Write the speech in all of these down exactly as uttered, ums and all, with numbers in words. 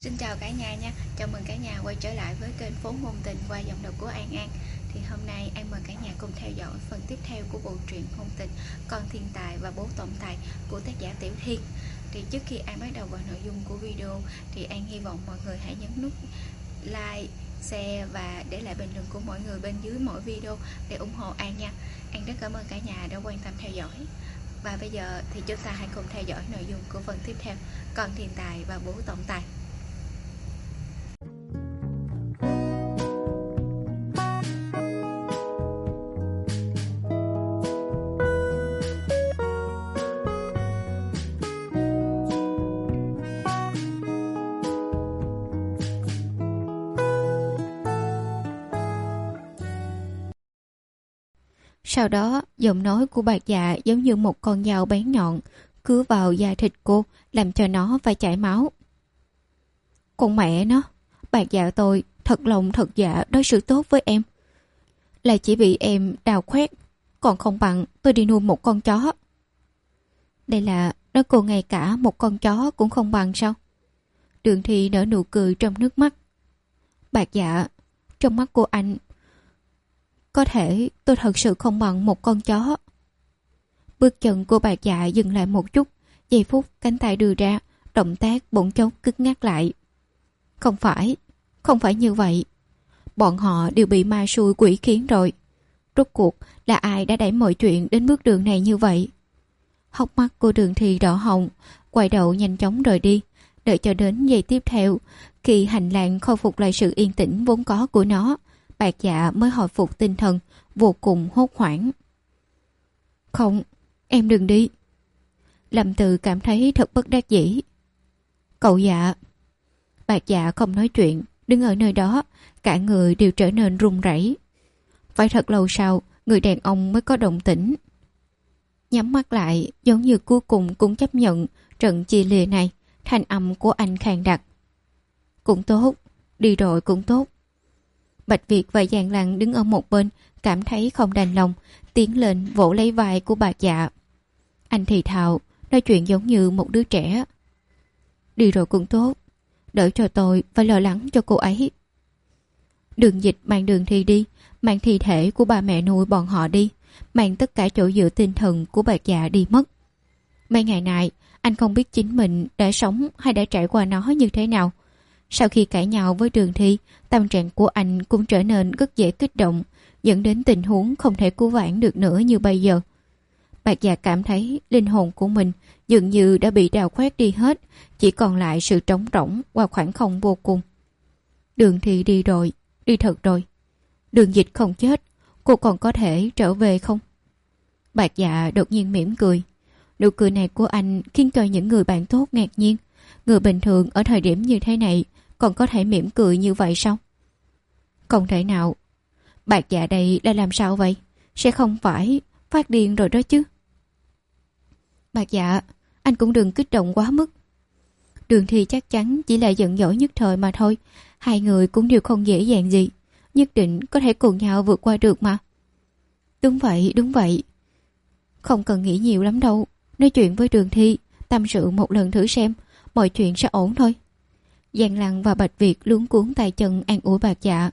Xin chào cả nhà nha, chào mừng cả nhà quay trở lại với kênh Phố Ngôn Tình qua giọng đọc của An An. Thì hôm nay An mời cả nhà cùng theo dõi phần tiếp theo của bộ truyện ngôn tình Con Thiên Tài và Bố Tổng Tài của tác giả Tiểu Thiên. Thì trước khi An bắt đầu vào nội dung của video thì An hy vọng mọi người hãy nhấn nút like, share và để lại bình luận của mọi người bên dưới mỗi video để ủng hộ An nha. An rất cảm ơn cả nhà đã quan tâm theo dõi. Và bây giờ thì chúng ta hãy cùng theo dõi nội dung của phần tiếp theo, Con Thiên Tài và Bố Tổng Tài. Sau đó, giọng nói của Bạc Dạ giống như một con dao bén nhọn, cứa vào da thịt cô, làm cho nó phải chảy máu. Con mẹ nó, Bạc Dạ tôi thật lòng thật dạ đối xử tốt với em. Là chỉ bị em đào khoét, còn không bằng tôi đi nuôi một con chó. Đây là nói cô ngay cả một con chó cũng không bằng sao? Đường Thi nở nụ cười trong nước mắt. Bạc Dạ, trong mắt cô anh, có thể tôi thật sự không bằng một con chó. Bước chân của Bạc Dạ dừng lại một chút, giây phút cánh tay đưa ra, động tác bỗng chốc cứng ngắc lại. Không phải, không phải như vậy. Bọn họ đều bị ma xui quỷ khiến rồi. Rốt cuộc là ai đã đẩy mọi chuyện đến bước đường này như vậy? Hốc mắt của Đường Thi đỏ hồng, quay đầu nhanh chóng rời đi, đợi cho đến giây tiếp theo, khi hành lang khôi phục lại sự yên tĩnh vốn có của nó, Bạc Dạ mới hồi phục tinh thần, vô cùng hốt hoảng. Không, em đừng đi. Lâm Từ cảm thấy thật bất đắc dĩ. Cậu Dạ. Bạc Dạ không nói chuyện, đứng ở nơi đó, cả người đều trở nên run rẩy. Phải thật lâu sau, người đàn ông mới có động tĩnh. Nhắm mắt lại, giống như cuối cùng cũng chấp nhận trận chia lìa này, thanh âm của anh khàn đặc. Cũng tốt, đi rồi cũng tốt. Bạch Việt và Giang Lăng đứng ở một bên, cảm thấy không đành lòng, tiến lên vỗ lấy vai của Bạc Dạ. Anh thì thào, nói chuyện giống như một đứa trẻ. Đi rồi cũng tốt, đỡ cho tôi phải lo lắng cho cô ấy. Đường Dịch mang Đường Thi đi, mang thi thể của ba mẹ nuôi bọn họ đi, mang tất cả chỗ dựa tinh thần của Bạc Dạ đi mất. Mấy ngày nay, anh không biết chính mình đã sống hay đã trải qua nó như thế nào. Sau khi cãi nhau với Đường Thi, tâm trạng của anh cũng trở nên rất dễ kích động, dẫn đến tình huống không thể cứu vãn được nữa như bây giờ. Bạc Dạ cảm thấy linh hồn của mình dường như đã bị đào khoét đi hết, chỉ còn lại sự trống rỗng và khoảng không vô cùng. Đường Thi đi rồi, đi thật rồi. Đường Dịch không chết, cô còn có thể trở về không? Bạc Dạ đột nhiên mỉm cười. Nụ cười này của anh khiến cho những người bạn tốt ngạc nhiên. Người bình thường ở thời điểm như thế này còn có thể mỉm cười như vậy sao? Không thể nào. Bạc Dạ đây là làm sao vậy? Sẽ không phải phát điên rồi đó chứ? Bạc Dạ, anh cũng đừng kích động quá mức. Đường Thi chắc chắn chỉ là giận dỗi nhất thời mà thôi. Hai người cũng đều không dễ dàng gì, nhất định có thể cùng nhau vượt qua được mà. Đúng vậy, đúng vậy. Không cần nghĩ nhiều lắm đâu. Nói chuyện với Đường Thi, tâm sự một lần thử xem, mọi chuyện sẽ ổn thôi. Giang Lăng và Bạch Việt luống cuốn tay chân an ủi Bạc Dạ.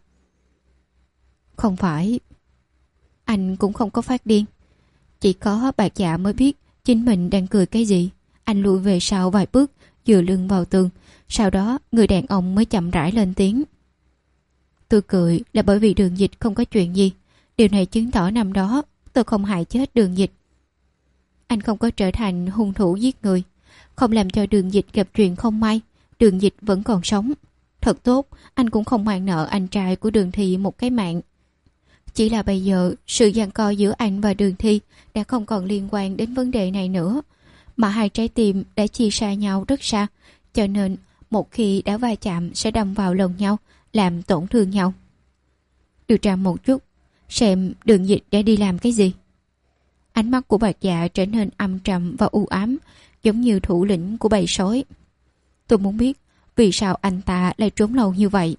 Không phải, anh cũng không có phát điên. Chỉ có Bạc Dạ mới biết chính mình đang cười cái gì. Anh lùi về sau vài bước, dựa lưng vào tường. Sau đó người đàn ông mới chậm rãi lên tiếng. Tôi cười là bởi vì Đường Dịch không có chuyện gì. Điều này chứng tỏ năm đó tôi không hại chết Đường Dịch. Anh không có trở thành hung thủ giết người, không làm cho Đường Dịch gặp chuyện không may. Đường Dịch vẫn còn sống. Thật tốt, anh cũng không hoàn nợ anh trai của Đường Thi một cái mạng. Chỉ là bây giờ sự giằng co giữa anh và Đường Thi đã không còn liên quan đến vấn đề này nữa, mà hai trái tim đã chia xa nhau rất xa, cho nên một khi đã va chạm sẽ đâm vào lòng nhau, làm tổn thương nhau. Điều tra một chút, xem Đường Dịch đã đi làm cái gì. Ánh mắt của Bạc Dạ trở nên âm trầm và u ám, giống như thủ lĩnh của bầy sói. Tôi muốn biết vì sao anh ta lại trốn lâu như vậy.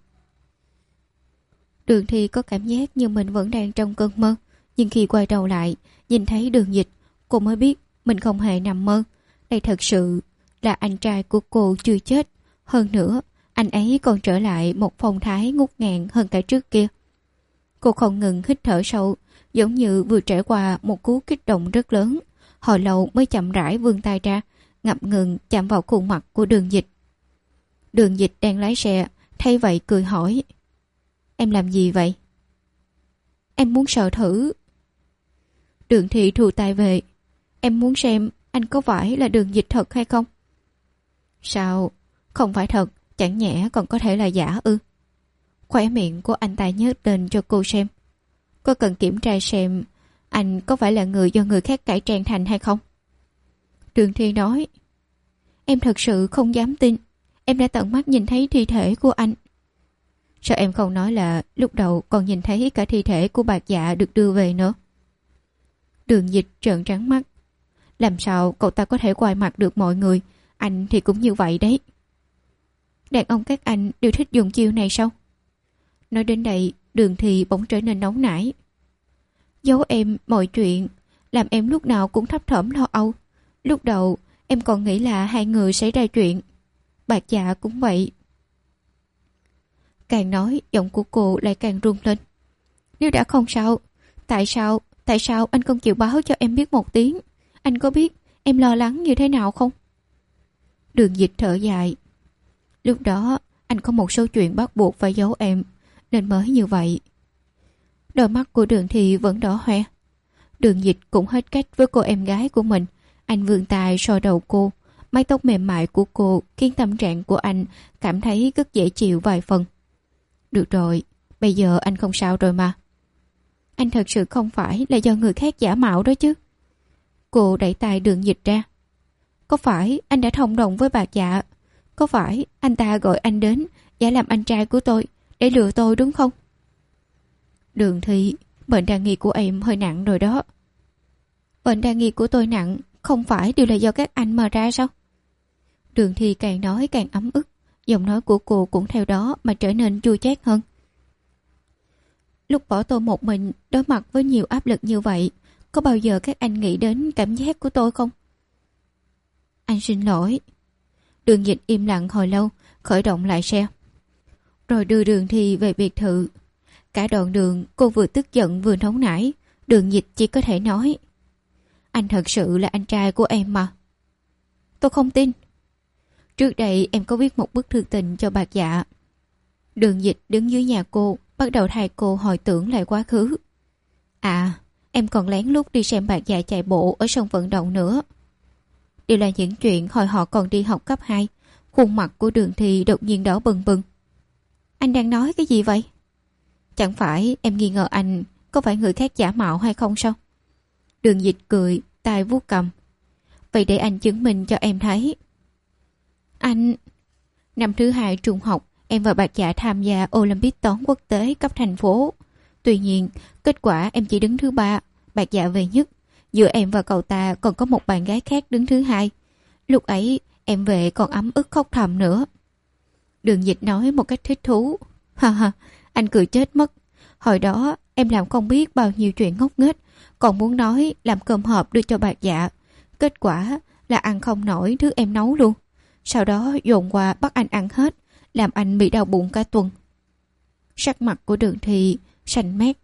Đường Thi có cảm giác như mình vẫn đang trong cơn mơ, nhưng khi quay đầu lại nhìn thấy Đường Dịch, cô mới biết mình không hề nằm mơ. Đây thật sự là anh trai của cô chưa chết. Hơn nữa, Anh ấy còn trở lại một phong thái ngút ngàn hơn cả trước kia. Cô không ngừng hít thở sâu, giống như vừa trải qua một cú kích động rất lớn. Hồi lâu mới chậm rãi vươn tay ra, ngập ngừng chạm vào khuôn mặt của Đường Dịch. Đường Dịch đang lái xe, thay vậy cười hỏi: Em làm gì vậy? Em muốn sờ thử. Đường Thị thu tay về. Em muốn xem anh có phải là Đường Dịch thật hay không? Sao? Không phải thật, chẳng nhẽ còn có thể là giả ư? Khóe miệng của anh ta nhếch lên cho cô xem. Cô cần kiểm tra xem anh có phải là người do người khác cải trang thành hay không? Đường Thi nói: Em thật sự không dám tin. Em đã tận mắt nhìn thấy thi thể của anh. Sao em không nói là lúc đầu còn nhìn thấy cả thi thể của Bạc Dạ được đưa về nữa? Đường Dịch trợn trắng mắt. Làm sao cậu ta có thể quay mặt được mọi người? Anh thì cũng như vậy đấy. Đàn ông các anh đều thích dùng chiêu này sao? Nói đến đây, Đường Thì bỗng trở nên nóng nảy. Giấu em mọi chuyện, làm em lúc nào cũng thấp thỏm lo âu. Lúc đầu em còn nghĩ là hai người xảy ra chuyện. Bạc Dạ cũng vậy. Càng nói, giọng của cô lại càng run lên. Nếu đã không sao, tại sao, tại sao anh không chịu báo cho em biết một tiếng? Anh có biết em lo lắng như thế nào không? Đường Dịch thở dài. Lúc đó anh có một số chuyện bắt buộc phải giấu em, nên mới như vậy. Đôi mắt của Đường Thị vẫn đỏ hoe. Đường Dịch cũng hết cách với cô em gái của mình. Anh vươn tay sờ đầu cô. Mái tóc mềm mại của cô khiến tâm trạng của anh cảm thấy rất dễ chịu vài phần. Được rồi, bây giờ anh không sao rồi mà. Anh thật sự không phải là do người khác giả mạo đó chứ? Cô đẩy tay Đường Dịch ra. Có phải anh đã thông đồng với Bạc Dạ? Có phải anh ta gọi anh đến giả làm anh trai của tôi để lừa tôi đúng không? Đường Thị, bệnh đa nghi của em hơi nặng rồi đó. Bệnh đa nghi của tôi nặng không phải đều là do các anh mà ra sao? Đường Thị càng nói càng ấm ức. Giọng nói của cô cũng theo đó mà trở nên chua chát hơn. Lúc bỏ tôi một mình đối mặt với nhiều áp lực như vậy, có bao giờ các anh nghĩ đến cảm giác của tôi không? Anh xin lỗi. Đường Dịch im lặng hồi lâu, khởi động lại xe. Rồi đưa Đường Thi về biệt thự. Cả đoạn đường cô vừa tức giận vừa nóng nảy. Đường Dịch chỉ có thể nói: Anh thật sự là anh trai của em mà. Tôi không tin. Trước đây em có viết một bức thư tình cho Bạc Dạ. Đường Dịch đứng dưới nhà cô, bắt đầu thay cô hồi tưởng lại quá khứ. À, em còn lén lút đi xem Bạc Dạ chạy bộ ở sân vận động nữa. Đều là những chuyện hồi họ còn đi học cấp hai. Khuôn mặt của Đường Thi đột nhiên đỏ bừng bừng. Anh đang nói cái gì vậy? Chẳng phải em nghi ngờ anh có phải người khác giả mạo hay không sao? Đường Dịch cười, tay vuốt cầm. Vậy để anh chứng minh cho em thấy. Anh... Năm thứ hai trung học, em và Bạc Dạ tham gia Olympic toán quốc tế cấp thành phố. Tuy nhiên, kết quả em chỉ đứng thứ ba, Bạc Dạ về nhất. Giữa em và cậu ta còn có một bạn gái khác đứng thứ hai. Lúc ấy, em về còn ấm ức khóc thầm nữa. Đường Dịch nói một cách thích thú. Ha ha, anh cười chết mất. Hồi đó, em làm không biết bao nhiêu chuyện ngốc nghếch, còn muốn nói làm cơm hộp đưa cho Bạc Dạ. Kết quả là ăn không nổi thứ em nấu luôn. Sau đó dồn qua bắt anh ăn hết, làm anh bị đau bụng cả tuần. Sắc mặt của Đường Thị xanh mét.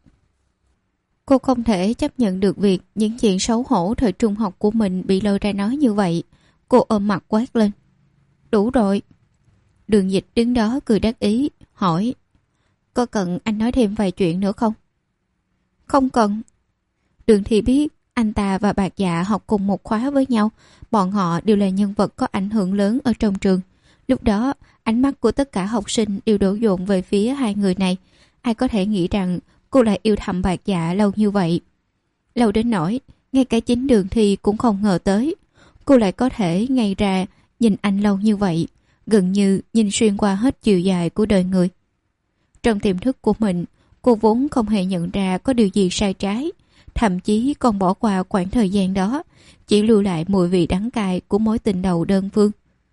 Cô không thể chấp nhận được việc những chuyện xấu hổ thời trung học của mình bị lôi ra nói như vậy. Cô ôm mặt quát lên. Đủ rồi. Đường Dịch đứng đó cười đắc ý, hỏi: Có cần anh nói thêm vài chuyện nữa không? Không cần. Đường Thị biết anh ta và Bạc Dạ học cùng một khóa với nhau. Bọn họ đều là nhân vật có ảnh hưởng lớn ở trong trường. Lúc đó, ánh mắt của tất cả học sinh đều đổ dồn về phía hai người này. Ai có thể nghĩ rằng cô lại yêu thầm Bạc Dạ lâu như vậy. Lâu đến nỗi, ngay cả chính Đường Thi cũng không ngờ tới. Cô lại có thể ngay ra nhìn anh lâu như vậy, gần như nhìn xuyên qua hết chiều dài của đời người. Trong tiềm thức của mình, cô vốn không hề nhận ra có điều gì sai trái. Thậm chí còn bỏ qua khoảng thời gian đó, chỉ lưu lại mùi vị đắng cay của mối tình đầu đơn phương.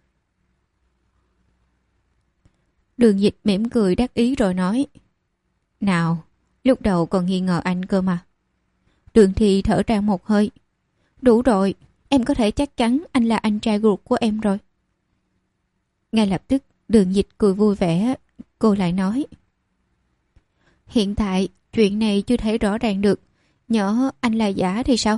Đường Dịch mỉm cười đắc ý rồi nói: Nào, lúc đầu còn nghi ngờ anh cơ mà. Đường Thi thở ra một hơi. Đủ rồi, em có thể chắc chắn anh là anh trai ruột của em rồi. Ngay lập tức, Đường Dịch cười vui vẻ. Cô lại nói: hiện tại chuyện này chưa thể rõ ràng được. Nhỡ anh là giả thì sao?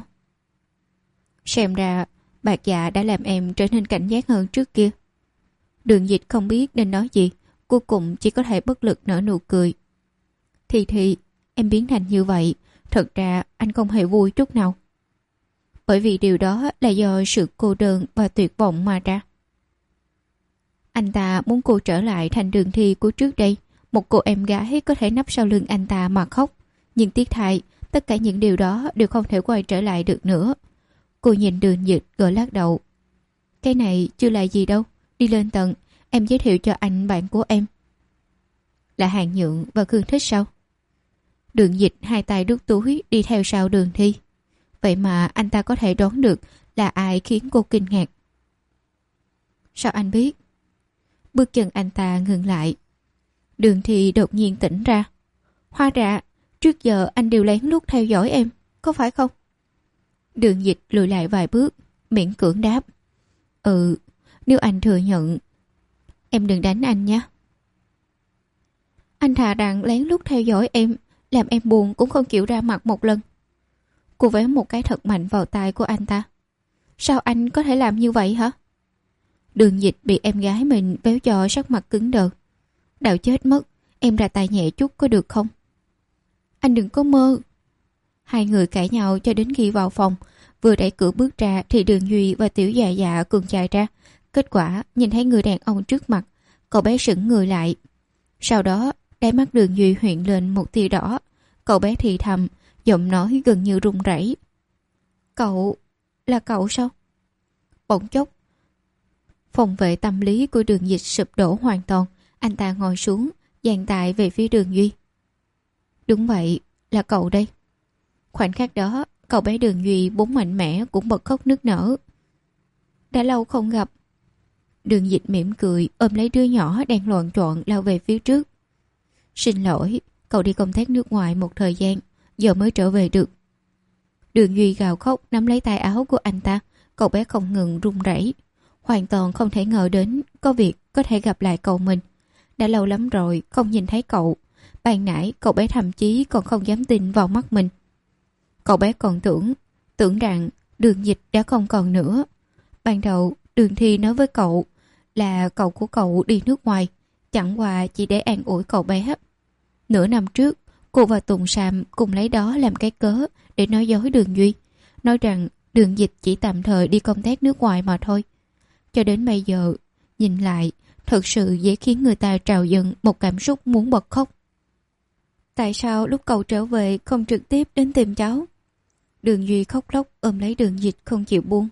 Xem ra Bạc Dạ đã làm em trở nên cảnh giác hơn trước kia. Đường Dịch không biết nên nói gì, cuối cùng chỉ có thể bất lực nở nụ cười. Thì thì em biến thành như vậy, thật ra anh không hề vui chút nào. Bởi vì điều đó là do sự cô đơn và tuyệt vọng mà ra. Anh ta muốn cô trở lại thành Đường Thi của trước đây, một cô em gái có thể nấp sau lưng anh ta mà khóc. Nhưng tiếc thay, tất cả những điều đó đều không thể quay trở lại được nữa. Cô nhìn Đường Dịch gật lắc đầu. Cái này chưa là gì đâu, đi lên tầng, em giới thiệu cho anh bạn của em. Là Hàng Nhượng và Khương Thích sao? Đường Dịch hai tay đút túi đi theo sau Đường Thi. Vậy mà anh ta có thể đoán được là ai khiến cô kinh ngạc. Sao anh biết? Bước chân anh ta ngừng lại. Đường Thi đột nhiên tỉnh ra. Hóa ra trước giờ anh đều lén lút theo dõi em, có phải không? Đường Dịch lùi lại vài bước, miễn cưỡng đáp. Ừ, nếu anh thừa nhận. Em đừng đánh anh nhé. Anh thà rằng lén lút theo dõi em, làm em buồn cũng không chịu ra mặt một lần. Cô véo một cái thật mạnh vào tai của anh ta. Sao anh có thể làm như vậy hả? Đường Dịch bị em gái mình véo cho sắc mặt cứng đờ. Đạo chết mất, em ra tay nhẹ chút có được không? Anh đừng có mơ. Hai người cãi nhau cho đến khi vào phòng. Vừa đẩy cửa bước ra thì Đường Duy và Tiểu Dạ Dạ cùng chạy ra. Kết quả nhìn thấy người đàn ông trước mặt, cậu bé sững người lại. Sau đó đáy mắt Đường Duy hiện lên một tia đỏ. Cậu bé thì thầm, giọng nói gần như run rẩy. Cậu... là cậu sao? Bỗng chốc phòng vệ tâm lý của Đường Dịch sụp đổ hoàn toàn. Anh ta ngồi xuống, dàn tay về phía Đường Duy. Đúng vậy, là cậu đây. Khoảnh khắc đó, cậu bé Đường Duy vốn mạnh mẽ cũng bật khóc nức nở. Đã lâu không gặp. Đường Dịch mỉm cười, ôm lấy đứa nhỏ đang loạn trọn lao về phía trước. Xin lỗi, cậu đi công tác nước ngoài một thời gian, giờ mới trở về được. Đường Duy gào khóc nắm lấy tay áo của anh ta. Cậu bé không ngừng run rẩy, hoàn toàn không thể ngờ đến có việc có thể gặp lại cậu mình. Đã lâu lắm rồi không nhìn thấy cậu. Ban nãy cậu bé thậm chí còn không dám tin vào mắt mình. Cậu bé còn tưởng Tưởng rằng Đường Dịch đã không còn nữa. Ban đầu Đường Thi nói với cậu là cậu của cậu đi nước ngoài, chẳng qua chỉ để an ủi cậu bé. Nửa năm trước cô và Tùng Sam cùng lấy đó làm cái cớ để nói dối Đường Duy, nói rằng Đường Dịch chỉ tạm thời đi công tác nước ngoài mà thôi. Cho đến bây giờ nhìn lại, thật sự dễ khiến người ta trào dâng một cảm xúc muốn bật khóc. Tại sao lúc cậu trở về không trực tiếp đến tìm cháu? Đường Duy khóc lóc ôm lấy Đường Dịch không chịu buông.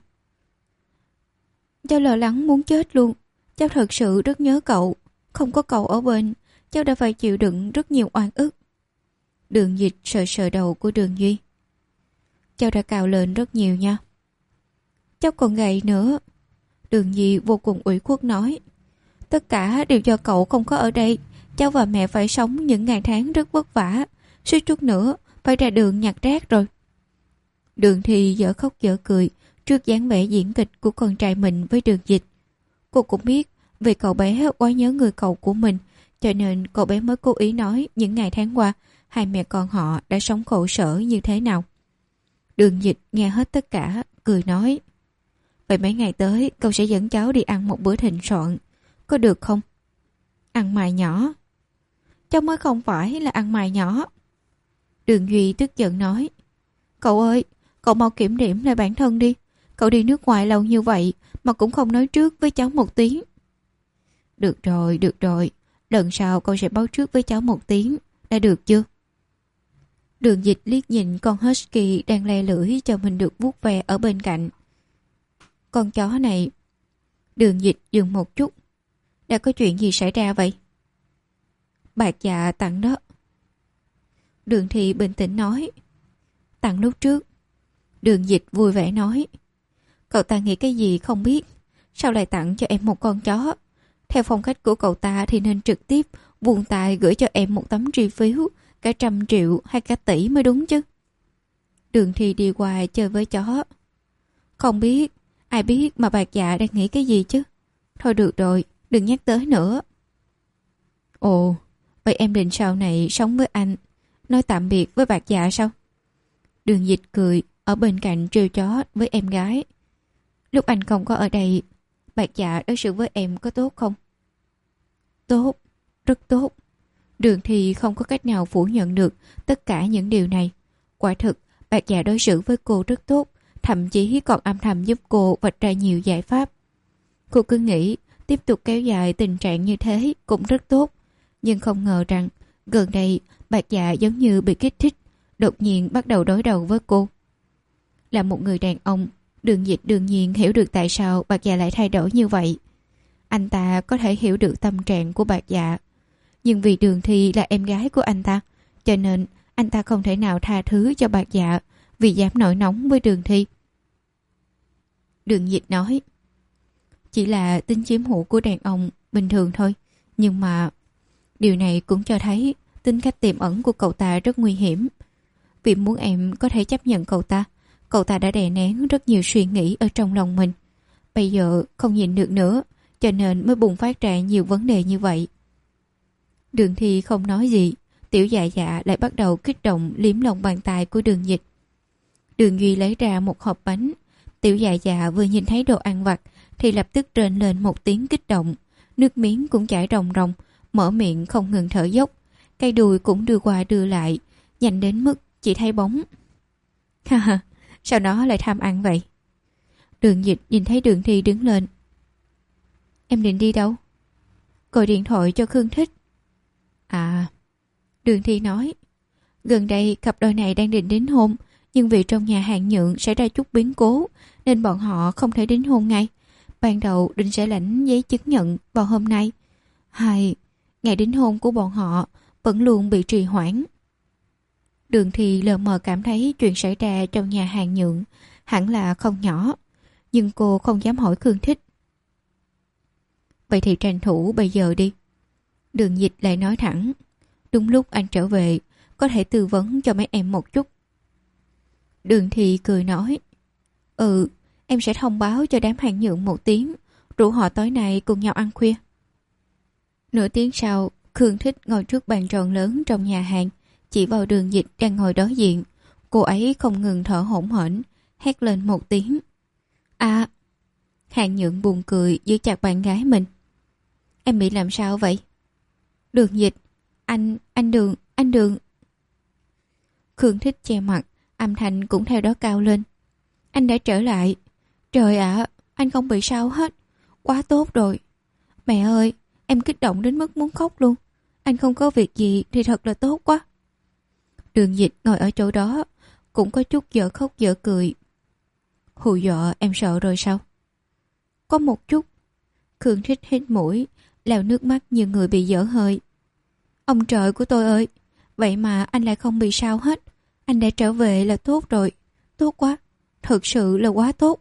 Cháu lo lắng muốn chết luôn. Cháu thật sự rất nhớ cậu. Không có cậu ở bên, cháu đã phải chịu đựng rất nhiều oan ức. Đường Dịch sờ sờ đầu của Đường Duy. Cháu đã cao lên rất nhiều nha. Cháu còn gầy nữa. Đường Duy vô cùng ủy khuất nói. Tất cả đều do cậu không có ở đây. Cháu và mẹ phải sống những ngày tháng rất vất vả. Suýt chút nữa phải ra đường nhặt rác rồi. Đường Thi dở khóc dở cười trước dáng vẻ diễn kịch của con trai mình với Đường Dịch. Cô cũng biết vì cậu bé quá nhớ người cậu của mình, cho nên cậu bé mới cố ý nói những ngày tháng qua hai mẹ con họ đã sống khổ sở như thế nào. Đường Dịch nghe hết tất cả, cười nói. Vậy mấy ngày tới cậu sẽ dẫn cháu đi ăn một bữa thịnh soạn, có được không? Ăn mày nhỏ? Cháu mới không phải là ăn mày nhỏ. Đường Duy tức giận nói. Cậu ơi, cậu mau kiểm điểm lại bản thân đi. Cậu đi nước ngoài lâu như vậy mà cũng không nói trước với cháu một tiếng. Được rồi, được rồi. Lần sau cậu sẽ báo trước với cháu một tiếng. Đã được chưa? Đường Dịch liếc nhìn con husky đang le lưỡi cho mình được vuốt ve ở bên cạnh. Con chó này... Đường Dịch dừng một chút. Đã có chuyện gì xảy ra vậy? Bạc Dạ tặng đó. Đường Thị bình tĩnh nói. Tặng lúc trước. Đường Dịch vui vẻ nói. Cậu ta nghĩ cái gì không biết, sao lại tặng cho em một con chó? Theo phong cách của cậu ta thì nên trực tiếp buông tay gửi cho em một tấm tri phiếu cả trăm triệu hay cả tỷ mới đúng chứ. Đường Thị đi qua chơi với chó. Không biết, ai biết mà Bạc Dạ đang nghĩ cái gì chứ. Thôi được rồi, Đừng nhắc tới nữa. Ồ, vậy em định sau này sống với anh, nói tạm biệt với bạc dạ sao? Đường Dịch cười, ở bên cạnh trêu chó với em gái. Lúc anh không có ở đây, bạc dạ đối xử với em có tốt không? Tốt, rất tốt. Đường thì không có cách nào phủ nhận được tất cả những điều này. Quả thực, bạc dạ đối xử với cô rất tốt, thậm chí còn âm thầm giúp cô vạch ra nhiều giải pháp. Cô cứ nghĩ tiếp tục kéo dài tình trạng như thế cũng rất tốt, nhưng không ngờ rằng gần đây bạc dạ giống như bị kích thích, đột nhiên bắt đầu đối đầu với cô. Là một người đàn ông, Đường Dịch đương nhiên hiểu được tại sao bạc dạ lại thay đổi như vậy. Anh ta có thể hiểu được tâm trạng của bạc dạ, nhưng vì Đường Thi là em gái của anh ta, cho nên anh ta không thể nào tha thứ cho bạc dạ vì dám nổi nóng với Đường Thi. Đường Dịch nói, chỉ là tính chiếm hữu của đàn ông bình thường thôi, nhưng mà điều này cũng cho thấy tính cách tiềm ẩn của cậu ta rất nguy hiểm. Vì muốn em có thể chấp nhận cậu ta, cậu ta đã đè nén rất nhiều suy nghĩ ở trong lòng mình. Bây giờ không nhịn được nữa, cho nên mới bùng phát ra nhiều vấn đề như vậy. Đường Thi không nói gì, Tiểu Dạ Dạ lại bắt đầu kích động liếm lòng bàn tay của Đường Dịch. Đường Duy lấy ra một hộp bánh. Tiểu Dạ Dạ vừa nhìn thấy đồ ăn vặt thì lập tức rên lên một tiếng kích động, nước miếng cũng chảy ròng ròng, mở miệng không ngừng thở dốc, cây đùi cũng đưa qua đưa lại, nhanh đến mức chỉ thấy bóng. Ha ha, sao nó lại tham ăn vậy? Đường Dịch nhìn thấy Đường Thi đứng lên. Em định đi đâu? Gọi điện thoại cho Khương Thích. À, Đường Thi nói, gần đây cặp đôi này đang định đính hôn, nhưng vì trong nhà hàng nhượng xảy ra chút biến cố nên bọn họ không thể đính hôn ngay. Ban đầu định sẽ lãnh giấy chứng nhận vào hôm nay. Hai, ngày đính hôn của bọn họ vẫn luôn bị trì hoãn. Đường Thi lờ mờ cảm thấy chuyện xảy ra trong nhà hàng nhượng hẳn là không nhỏ, nhưng cô không dám hỏi Khương Thích. Vậy thì tranh thủ bây giờ đi. Đường Dịch lại nói thẳng, đúng lúc anh trở về, có thể tư vấn cho mấy em một chút. Đường Thi cười nói, ừ, em sẽ thông báo cho đám hàng nhượng một tiếng, rủ họ tối nay cùng nhau ăn khuya. Nửa tiếng sau, Khương Thích ngồi trước bàn tròn lớn trong nhà hàng, chỉ vào Đường Dịch đang ngồi đối diện. Cô ấy không ngừng thở hổn hển, hét lên một tiếng. À! Hàng nhượng buồn cười giữ chặt bạn gái mình. Em bị làm sao vậy? Đường Dịch, anh, anh Đường, anh Đường. Khương Thích che mặt, âm thanh cũng theo đó cao lên. Anh đã trở lại. Trời ạ, à, anh không bị sao hết. Quá tốt rồi. Mẹ ơi, em kích động đến mức muốn khóc luôn. Anh không có việc gì thì thật là tốt quá. Đường Dịch ngồi ở chỗ đó, cũng có chút dở khóc dở cười. Hù dọa em sợ rồi sao? Có một chút. Khương Thích hít mũi, lau nước mắt như người bị dở hơi. Ông trời của tôi ơi, vậy mà anh lại không bị sao hết. Anh đã trở về là tốt rồi. Tốt quá, thật sự là quá tốt.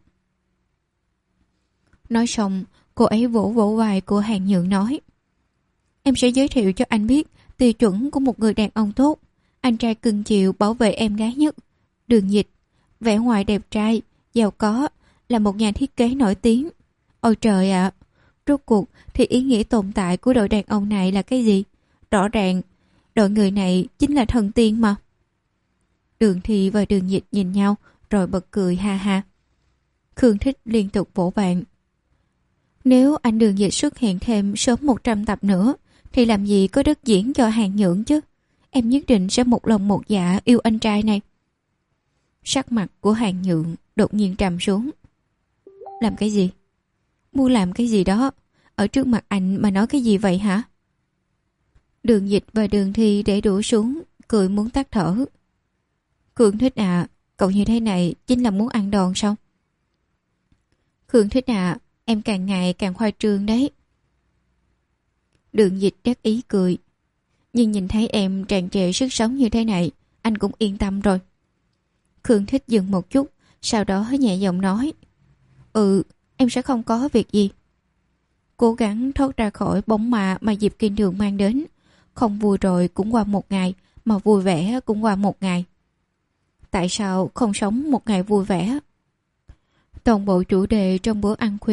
Nói xong, cô ấy vỗ vỗ vai của Hàng Nhượng nói, em sẽ giới thiệu cho anh biết tiêu chuẩn của một người đàn ông tốt. Anh trai cưng chiều bảo vệ em gái nhất. Đường Dịch, vẻ ngoài đẹp trai, giàu có, là một nhà thiết kế nổi tiếng. Ôi trời ạ, à, rốt cuộc thì ý nghĩa tồn tại của đội đàn ông này là cái gì? Rõ ràng, đội người này chính là thần tiên mà. Đường Thi và Đường Dịch nhìn nhau rồi bật cười ha ha. Khương Thích liên tục vỗ bạn. Nếu anh Đường Dịch xuất hiện thêm sớm một trăm tập nữa thì làm gì có đất diễn cho Hàng Nhượng chứ. Em nhất định sẽ một lòng một dạ yêu anh trai này. Sắc mặt của Hàng Nhượng đột nhiên trầm xuống. Làm cái gì? Muốn làm cái gì đó? Ở trước mặt anh mà nói cái gì vậy hả? Đường Dịch và Đường Thi để đũa xuống, cười muốn tắt thở. Khương Thích à, cậu như thế này chính là muốn ăn đòn sao? Khương Thích à, em càng ngày càng khoa trương đấy. Đường Dịch đắc ý cười. Nhưng nhìn thấy em tràn trề sức sống như thế này, anh cũng yên tâm rồi. Khương Thích dừng một chút, sau đó nhẹ giọng nói, ừ, em sẽ không có việc gì. Cố gắng thoát ra khỏi bóng ma mà Diệp Kinh Đường mang đến. Không vui rồi cũng qua một ngày, mà vui vẻ cũng qua một ngày. Tại sao không sống một ngày vui vẻ? Toàn bộ chủ đề trong bữa ăn khuya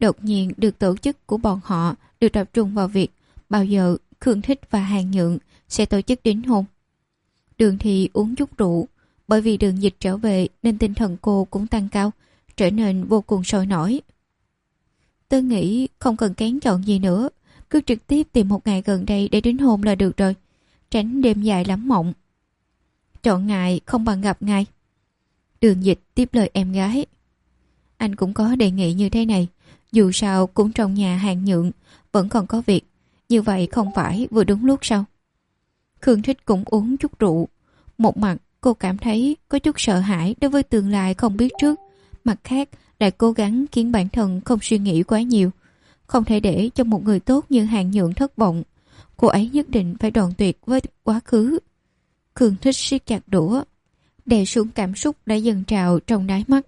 đột nhiên được tổ chức của bọn họ được tập trung vào việc bao giờ Khương Thích và Hàn Nhượng sẽ tổ chức đính hôn. Đường thì uống chút rượu, bởi vì Đường Dịch trở về nên tinh thần cô cũng tăng cao, trở nên vô cùng sôi nổi. Tôi nghĩ không cần kén chọn gì nữa, cứ trực tiếp tìm một ngày gần đây để đính hôn là được rồi, tránh đêm dài lắm mộng. Chọn ngày không bằng gặp ngày. Đường Dịch tiếp lời em gái. Anh cũng có đề nghị như thế này, dù sao cũng trong nhà Hàn Nhượng vẫn còn có việc, như vậy không phải vừa đúng lúc sao? Khương Thích cũng uống chút rượu. Một mặt cô cảm thấy có chút sợ hãi đối với tương lai không biết trước, mặt khác lại cố gắng khiến bản thân không suy nghĩ quá nhiều. Không thể để cho một người tốt như Hàn Nhượng thất vọng. Cô ấy nhất định phải đoạn tuyệt với quá khứ. Khương Thích siết chặt đũa, đè xuống cảm xúc đã dần trào trong đáy mắt.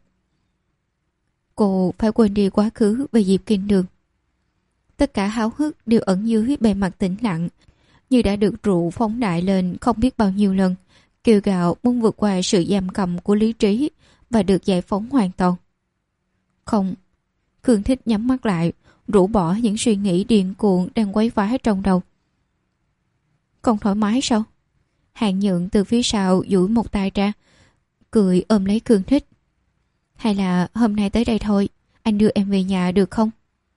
Cô phải quên đi quá khứ về Diệp Kinh Đường. Tất cả háo hức đều ẩn dưới bề mặt tĩnh lặng, như đã được rượu phóng đại lên không biết bao nhiêu lần, kêu gào muốn vượt qua sự giam cầm của lý trí và được giải phóng hoàn toàn. Không, Khương Thích nhắm mắt lại, rũ bỏ những suy nghĩ điên cuồng đang quấy phá trong đầu. Không thoải mái sao? Hàn Nhượng từ phía sau duỗi một tay ra, cười ôm lấy Khương Thích. Hay là hôm nay tới đây thôi, anh đưa em về nhà được không?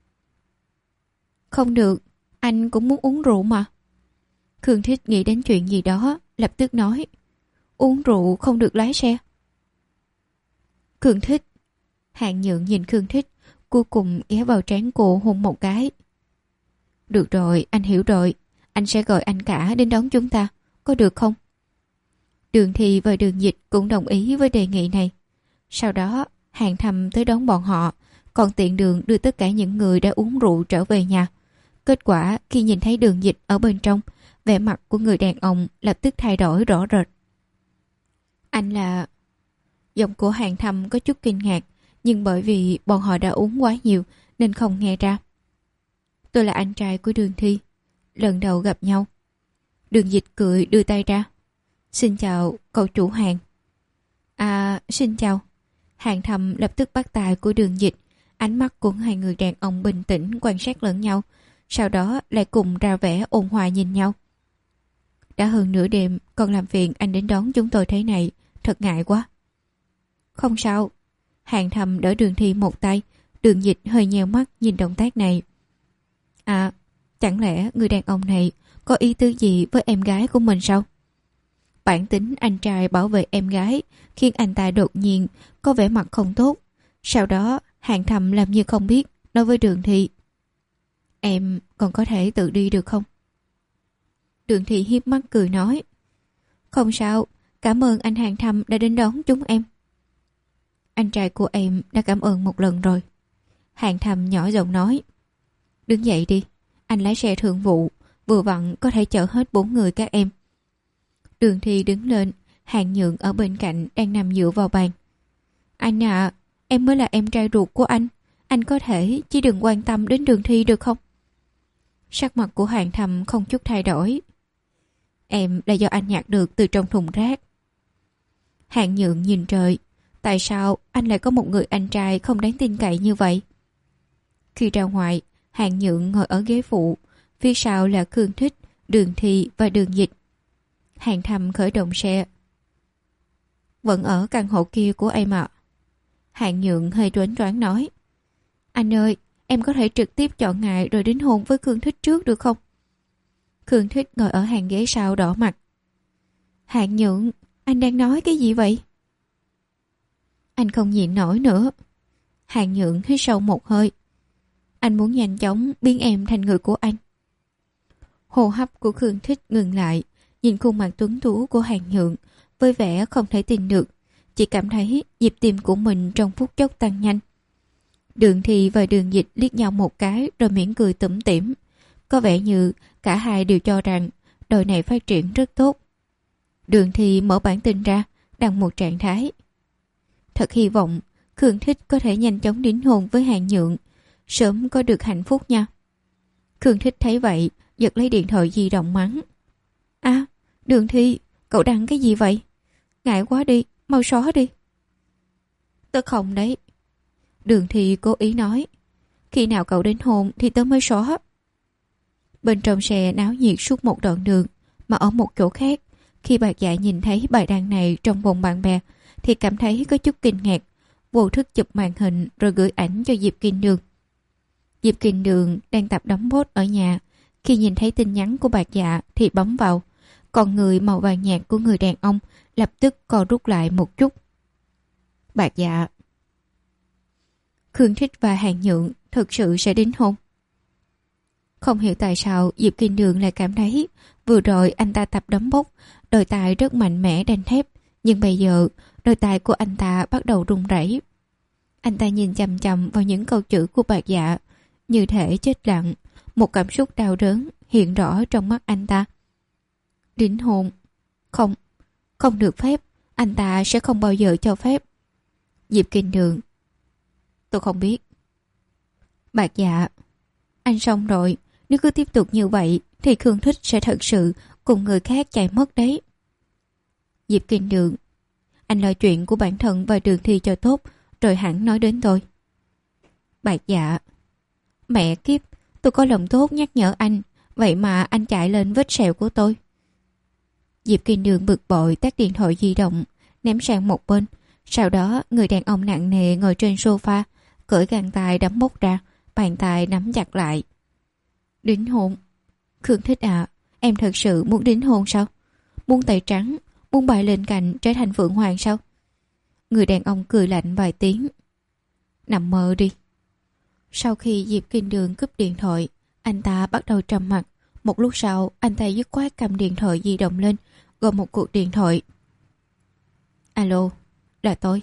Không được, anh cũng muốn uống rượu mà. Khương Thích nghĩ đến chuyện gì đó, lập tức nói. Uống rượu không được lái xe. Khương Thích. Hàn Nhượng nhìn Khương Thích, cuối cùng ghé vào trán cô hôn một cái. Được rồi, anh hiểu rồi. Anh sẽ gọi anh cả đến đón chúng ta, có được không? Đường Thì và Đường Dịch cũng đồng ý với đề nghị này. Sau đó, Hàn Thầm tới đón bọn họ, còn tiện đường đưa tất cả những người đã uống rượu trở về nhà. Kết quả, khi nhìn thấy Đường Dịch ở bên trong, vẻ mặt của người đàn ông lập tức thay đổi rõ rệt. Anh là... Giọng của Hàn Thầm có chút kinh ngạc, nhưng bởi vì bọn họ đã uống quá nhiều nên không nghe ra. Tôi là anh trai của Đường Thi, lần đầu gặp nhau. Đường Dịch cười đưa tay ra. Xin chào cậu chủ Hàn. À, xin chào. Hàn Thầm lập tức bắt tay của Đường Dịch, ánh mắt của hai người đàn ông bình tĩnh quan sát lẫn nhau, sau đó lại cùng ra vẻ ôn hòa nhìn nhau. Đã hơn nửa đêm còn làm phiền anh đến đón chúng tôi thế này, thật ngại quá. Không sao. Hàn Thầm đỡ Đường Thi một tay, Đường Dịch hơi nheo mắt nhìn động tác này. À, chẳng lẽ người đàn ông này có ý tứ gì với em gái của mình sao? Bản tính anh trai bảo vệ em gái khiến anh ta đột nhiên có vẻ mặt không tốt. Sau đó Hàn Thầm làm như không biết, nói với Đường Thị. Em còn có thể tự đi được không? Đường Thị hiếp mắt cười nói. Không sao, cảm ơn anh Hàn Thầm đã đến đón chúng em. Anh trai của em đã cảm ơn một lần rồi. Hàn Thầm nhỏ giọng nói. Đứng dậy đi, anh lái xe thường vụ, vừa vặn có thể chở hết bốn người các em. Đường Thi đứng lên, Hàn Nhượng ở bên cạnh đang nằm dựa vào bàn. Anh à, em mới là em trai ruột của anh, anh có thể chỉ đừng quan tâm đến Đường Thi được không? Sắc mặt của Hàn Thầm không chút thay đổi. Em là do anh nhặt được từ trong thùng rác. Hàn Nhượng nhìn trời, tại sao anh lại có một người anh trai không đáng tin cậy như vậy? Khi ra ngoài, Hàn Nhượng ngồi ở ghế phụ, phía sau là Khương Thích, Đường Thi và Đường Dịch. Hàn Thầm khởi động xe. Vẫn ở căn hộ kia của em ạ. Hàn Nhượng hơi choáng choáng nói. Anh ơi, em có thể trực tiếp chọn ngày rồi đính hôn với Khương Thích trước được không? Khương Thích ngồi ở hàng ghế sau đỏ mặt. Hàn Nhượng, anh đang nói cái gì vậy? Anh không nhịn nổi nữa. Hàn Nhượng hít sâu một hơi. Anh muốn nhanh chóng biến em thành người của anh. Hô hấp của Khương Thích ngừng lại, nhìn khuôn mặt tuấn tú của Hàn Nhượng với vẻ không thể tin được, chỉ cảm thấy nhịp tim của mình trong phút chốc tăng nhanh. Đường Thì và Đường Dịch liếc nhau một cái rồi mỉm cười tủm tỉm, có vẻ như cả hai đều cho rằng đôi này phát triển rất tốt. Đường Thì mở bản tin ra, đăng một trạng thái. Thật hy vọng Khương Thích có thể nhanh chóng đính hôn với Hàn Nhượng, sớm có được hạnh phúc nha. Khương Thích thấy vậy, giật lấy điện thoại di động mắng. À, Đường Thi, cậu đăng cái gì vậy? Ngại quá đi, mau xóa đi. Tớ không đấy. Đường Thi cố ý nói. Khi Khi nào cậu đến hôn thì tớ mới xóa. Bên trong xe náo nhiệt suốt một đoạn đường, mà ở một chỗ khác, khi Bạc Dạ nhìn thấy bài đăng này trong vòng bạn bè thì cảm thấy có chút kinh ngạc, vô thức chụp màn hình rồi gửi ảnh cho Diệp Kinh Đường. Diệp Kinh Đường đang tập đấm bốt ở nhà, khi nhìn thấy tin nhắn của Bạc Dạ thì bấm vào, còn người màu vàng nhạt của người đàn ông lập tức co rút lại một chút. Bạc Dạ, Khương Thích và Hàng Nhượng thực sự sẽ đính hôn. Không hiểu tại sao Diệp Kinh Đường lại cảm thấy vừa rồi anh ta tập đấm bốc, đôi tài rất mạnh mẽ đanh thép, nhưng bây giờ đôi tài của anh ta bắt đầu run rẩy. Anh ta nhìn chằm chằm vào những câu chữ của Bạc Dạ, như thể chết lặng, một cảm xúc đau đớn hiện rõ trong mắt anh ta. Đính hôn? Không, không được phép, anh ta sẽ không bao giờ cho phép. Diệp Kinh Đường, tôi không biết. Bạc Dạ, anh xong rồi, nếu cứ tiếp tục như vậy thì Khương Thích sẽ thật sự cùng người khác chạy mất đấy. Diệp Kinh Đường, anh lo chuyện của bản thân và Đường Thi cho tốt, rồi hẳn nói đến tôi. Bạc Dạ, mẹ kiếp, tôi có lòng tốt nhắc nhở anh, vậy mà anh chạy lên vết sẹo của tôi. Diệp Kinh Đường bực bội tắt điện thoại di động, ném sang một bên. Sau đó người đàn ông nặng nề ngồi trên sofa, cởi găng tay đấm bốc ra, bàn tay nắm chặt lại. Đính hôn? Khương Thích à, em thật sự muốn đính hôn sao? Muốn tẩy trắng, muốn bay lên cành trở thành Phượng Hoàng sao? Người đàn ông cười lạnh vài tiếng. Nằm mơ đi. Sau khi Diệp Kinh Đường cúp điện thoại, anh ta bắt đầu trầm mặc. Một lúc sau, anh ta dứt khoát cầm điện thoại di động lên, gọi một cuộc điện thoại. Alo, là tôi.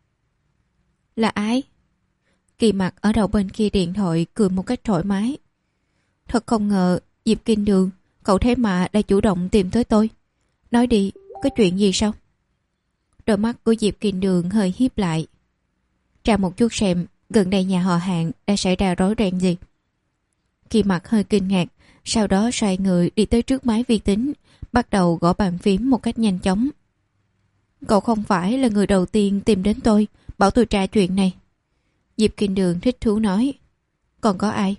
Là ai? Kỳ Mặc ở đầu bên kia điện thoại cười một cách thoải mái. Thật không ngờ, Diệp Kinh Đường, cậu thế mà đã chủ động tìm tới tôi. Nói đi, có chuyện gì sao? Đôi mắt của Diệp Kinh Đường hơi híp lại. Ra một chút xem, gần đây nhà họ Hạng đã xảy ra rối ren gì. Kỳ Mặc hơi kinh ngạc, sau đó xoay người đi tới trước máy vi tính, bắt đầu gõ bàn phím một cách nhanh chóng. Cậu không phải là người đầu tiên tìm đến tôi, bảo tôi tra chuyện này. Diệp Kinh Đường thích thú nói. Còn có ai?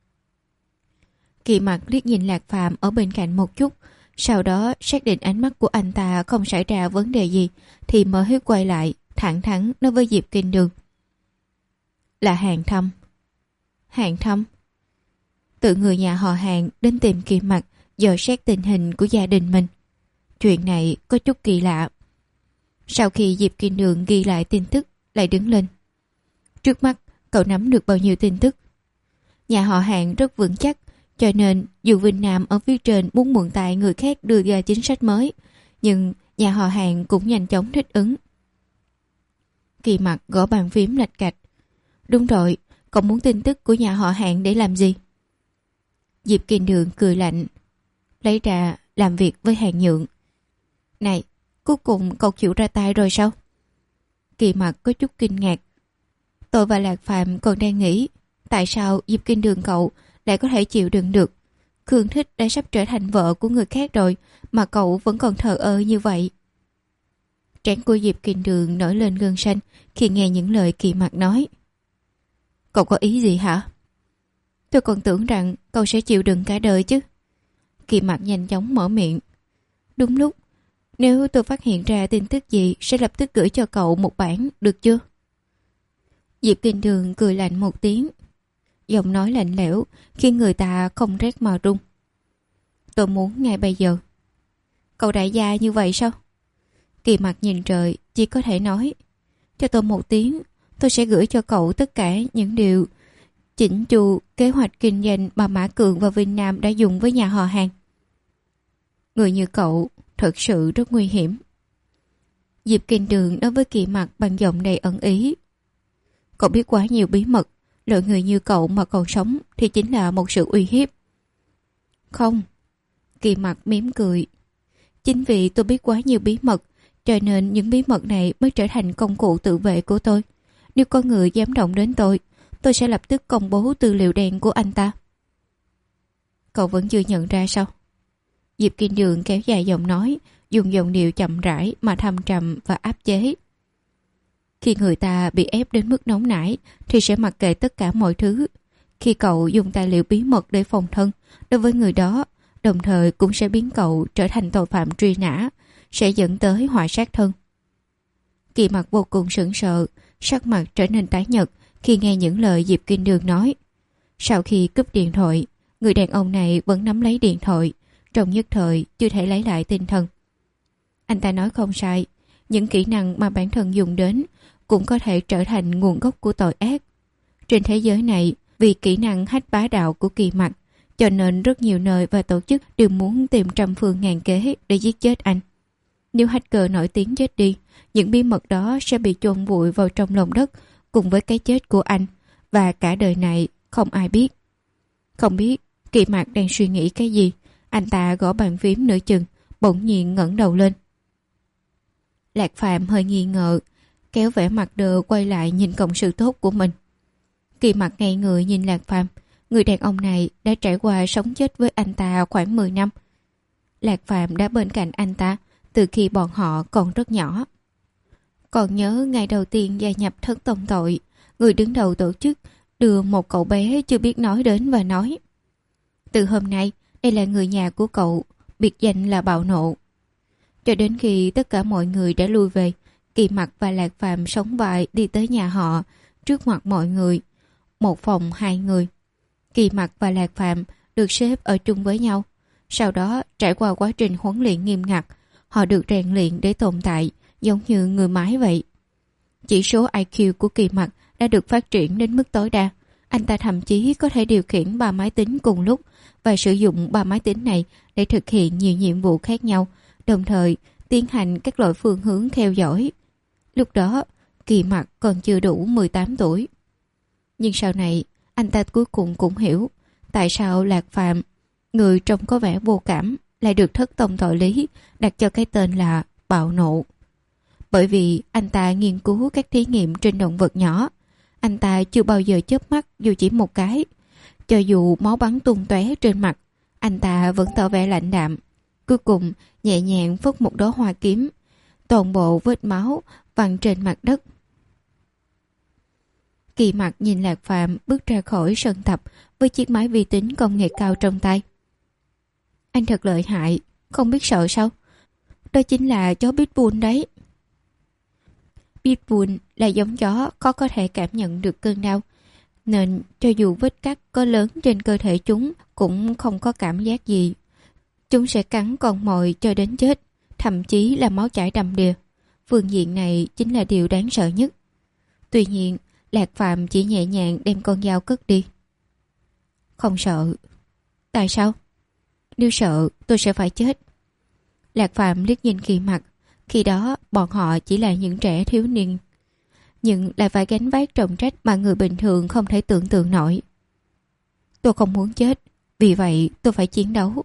Kỳ Mặc liếc nhìn Lạc Phạm ở bên cạnh một chút, sau đó xác định ánh mắt của anh ta không xảy ra vấn đề gì, thì mới hết quay lại, thẳng thắn nói với Diệp Kinh Đường. Là Hàng Thâm. Hàng Thâm? Tự người nhà họ Hàng đến tìm Kỳ Mặc dò xét tình hình của gia đình mình. Chuyện này có chút kỳ lạ. Sau khi Diệp Kinh Đường ghi lại tin tức, lại đứng lên. Trước mắt, cậu nắm được bao nhiêu tin tức? Nhà họ Hàng rất vững chắc, cho nên dù Vinh Nam ở phía trên muốn mượn tay người khác đưa ra chính sách mới, nhưng nhà họ Hàng cũng nhanh chóng thích ứng. Kỳ Mặc gõ bàn phím lạch cạch. Đúng rồi, cậu muốn tin tức của nhà họ Hàng để làm gì? Diệp Kinh Đường cười lạnh, lấy ra làm việc với Hàng Nhượng. Này, cuối cùng cậu chịu ra tay rồi sao? Kỳ Mặc có chút kinh ngạc. Tôi và Lạc Phạm còn đang nghĩ, tại sao Diệp Kinh Đường cậu lại có thể chịu đựng được. Khương Thích đã sắp trở thành vợ của người khác rồi, mà cậu vẫn còn thờ ơ như vậy. Trán của Diệp Kinh Đường nổi lên gân xanh khi nghe những lời Kỳ Mặc nói. Cậu có ý gì hả? Tôi còn tưởng rằng cậu sẽ chịu đựng cả đời chứ. Kỳ Mặc nhanh chóng mở miệng. Đúng lúc, nếu tôi phát hiện ra tin tức gì sẽ lập tức gửi cho cậu một bản, được chưa? Diệp Kinh Đường cười lạnh một tiếng, giọng nói lạnh lẽo khi người ta không rét mà run. Tôi muốn ngay bây giờ. Cậu đại gia như vậy sao? Kỳ Mặc nhìn trời, chỉ có thể nói, cho tôi một tiếng, tôi sẽ gửi cho cậu tất cả những điều chỉnh chu kế hoạch kinh doanh mà Mã Cường và Vinh Nam đã dùng với nhà họ Hàng. Người như cậu thật sự rất nguy hiểm. Diệp Kinh Đường nói với Kỳ Mặc bằng giọng đầy ẩn ý. Cậu biết quá nhiều bí mật, loại người như cậu mà còn sống thì chính là một sự uy hiếp. Không. Kỳ Mặc mỉm cười. Chính vì tôi biết quá nhiều bí mật, cho nên những bí mật này mới trở thành công cụ tự vệ của tôi. Nếu có người dám động đến tôi, tôi sẽ lập tức công bố tư liệu đen của anh ta. Cậu vẫn chưa nhận ra sao? Diệp Kinh Đường kéo dài giọng nói, dùng giọng điệu chậm rãi mà thâm trầm và áp chế. Khi người ta bị ép đến mức nóng nảy thì sẽ mặc kệ tất cả mọi thứ. Khi cậu dùng tài liệu bí mật để phòng thân đối với người đó, đồng thời cũng sẽ biến cậu trở thành tội phạm truy nã, sẽ dẫn tới họa sát thân. Kỳ Mặc vô cùng sững sờ, sắc mặt trở nên tái nhợt khi nghe những lời Diệp Kinh Đường nói. Sau khi cúp điện thoại, người đàn ông này vẫn nắm lấy điện thoại, trong nhất thời chưa thể lấy lại tinh thần. Anh ta nói không sai, những kỹ năng mà bản thân dùng đến cũng có thể trở thành nguồn gốc của tội ác. Trên thế giới này, vì kỹ năng hack bá đạo của Kỳ Mặc, cho nên rất nhiều nơi và tổ chức đều muốn tìm trăm phương ngàn kế để giết chết anh. Nếu hacker nổi tiếng chết đi, những bí mật đó sẽ bị chôn vùi vào trong lòng đất cùng với cái chết của anh, và cả đời này không ai biết. Không biết Kỳ Mặc đang suy nghĩ cái gì, anh ta gõ bàn phím nửa chừng, bỗng nhiên ngẩng đầu lên. Lạc Phàm hơi nghi ngờ, kéo vẻ mặt đờ quay lại nhìn cộng sự tốt của mình. Kỳ Mặc ngây người nhìn Lạc Phàm, người đàn ông này đã trải qua sống chết với anh ta khoảng mười năm. Lạc Phàm đã bên cạnh anh ta từ khi bọn họ còn rất nhỏ. Còn nhớ ngày đầu tiên gia nhập thất tông tội, người đứng đầu tổ chức đưa một cậu bé chưa biết nói đến và nói: từ hôm nay, đây là người nhà của cậu, biệt danh là Bạo Nộ. Cho đến khi tất cả mọi người đã lui về, Kỳ Mặc và Lạc Phàm sống vai đi tới nhà họ, trước mặt mọi người. Một phòng hai người. Kỳ Mặc và Lạc Phàm được xếp ở chung với nhau. Sau đó trải qua quá trình huấn luyện nghiêm ngặt, họ được rèn luyện để tồn tại, giống như người máy vậy. Chỉ số i kiu của Kỳ Mặc đã được phát triển đến mức tối đa. Anh ta thậm chí có thể điều khiển ba máy tính cùng lúc và sử dụng ba máy tính này để thực hiện nhiều nhiệm vụ khác nhau, đồng thời tiến hành các loại phương hướng theo dõi. Lúc đó, Kỳ Mặc còn chưa đủ mười tám tuổi. Nhưng sau này, anh ta cuối cùng cũng hiểu tại sao Lạc Phàm, người trông có vẻ vô cảm, lại được thất tông tội lý đặt cho cái tên là Bạo Nộ. Bởi vì anh ta nghiên cứu các thí nghiệm trên động vật nhỏ. Anh ta chưa bao giờ chớp mắt dù chỉ một cái. Cho dù máu bắn tung tóe trên mặt, anh ta vẫn tỏ vẻ lạnh đạm. Cuối cùng nhẹ nhàng phất một đóa hoa kiếm, toàn bộ vết máu văng trên mặt đất. Kỳ Mặc nhìn Lạc Phàm bước ra khỏi sân tập với chiếc máy vi tính công nghệ cao trong tay. Anh thật lợi hại, không biết sợ sao? Đó chính là chó Pitbull đấy. Pitbull là giống chó khó có thể cảm nhận được cơn đau, nên cho dù vết cắt có lớn trên cơ thể chúng cũng không có cảm giác gì. Chúng sẽ cắn con mồi cho đến chết, thậm chí là máu chảy đầm đìa. Phương diện này chính là điều đáng sợ nhất. Tuy nhiên, Lạc Phàm chỉ nhẹ nhàng đem con dao cất đi. Không sợ. Tại sao? Nếu sợ, tôi sẽ phải chết. Lạc Phàm liếc nhìn Kỳ Mặc. Khi đó, bọn họ chỉ là những trẻ thiếu niên, nhưng lại phải gánh vác trọng trách mà người bình thường không thể tưởng tượng nổi. Tôi không muốn chết, vì vậy tôi phải chiến đấu.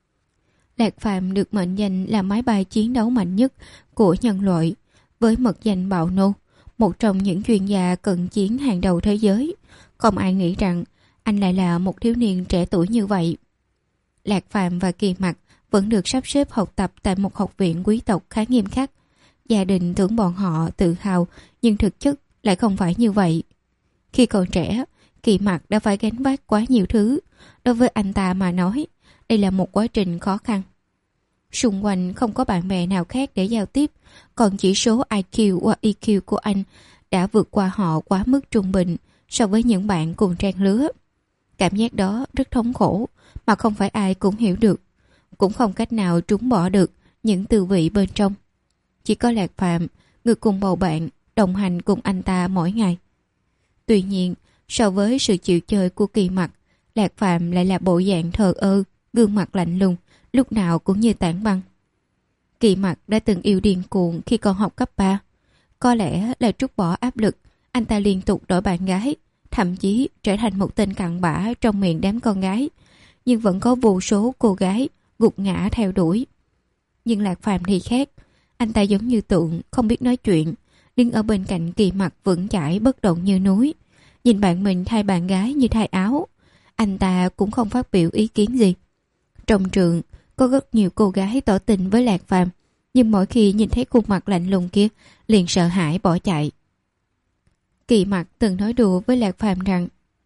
Lạc Phàm được mệnh danh là máy bay chiến đấu mạnh nhất của nhân loại, với mật danh Bạo Nô, một trong những chuyên gia cận chiến hàng đầu thế giới. Không ai nghĩ rằng anh lại là một thiếu niên trẻ tuổi như vậy. Lạc Phàm và Kỳ Mặc vẫn được sắp xếp học tập tại một học viện quý tộc khá nghiêm khắc. Gia đình tưởng bọn họ tự hào, nhưng thực chất lại không phải như vậy. Khi còn trẻ, Kỳ Mặc đã phải gánh vác quá nhiều thứ. Đối với anh ta mà nói, đây là một quá trình khó khăn. Xung quanh không có bạn bè nào khác để giao tiếp, còn chỉ số i kiu và e kiu của anh đã vượt qua họ quá mức trung bình so với những bạn cùng trang lứa. Cảm giác đó rất thống khổ, mà không phải ai cũng hiểu được, cũng không cách nào trút bỏ được những tư vị bên trong. Chỉ có Lạc Phàm, người cùng bầu bạn, đồng hành cùng anh ta mỗi ngày. Tuy nhiên, so với sự chịu chơi của Kỳ Mặc, Lạc Phàm lại là bộ dạng thờ ơ, gương mặt lạnh lùng, lúc nào cũng như tảng băng. Kỳ Mặc đã từng yêu điên cuồng khi còn học cấp ba. Có lẽ là trút bỏ áp lực, anh ta liên tục đổi bạn gái, thậm chí trở thành một tên cặn bã trong miệng đám con gái. Nhưng vẫn có vô số cô gái gục ngã theo đuổi. Nhưng Lạc Phàm thì khác. Anh ta giống như tượng, không biết nói chuyện, đứng ở bên cạnh Kỳ Mặc vững chãi bất động như núi. Nhìn bạn mình thay bạn gái như thay áo, anh ta cũng không phát biểu ý kiến gì. Trong trường, có rất nhiều cô gái tỏ tình với Lạc Phàm, nhưng mỗi khi nhìn thấy khuôn mặt lạnh lùng kia, liền sợ hãi bỏ chạy. Kỳ Mặc từng nói đùa với Lạc Phàm rằng,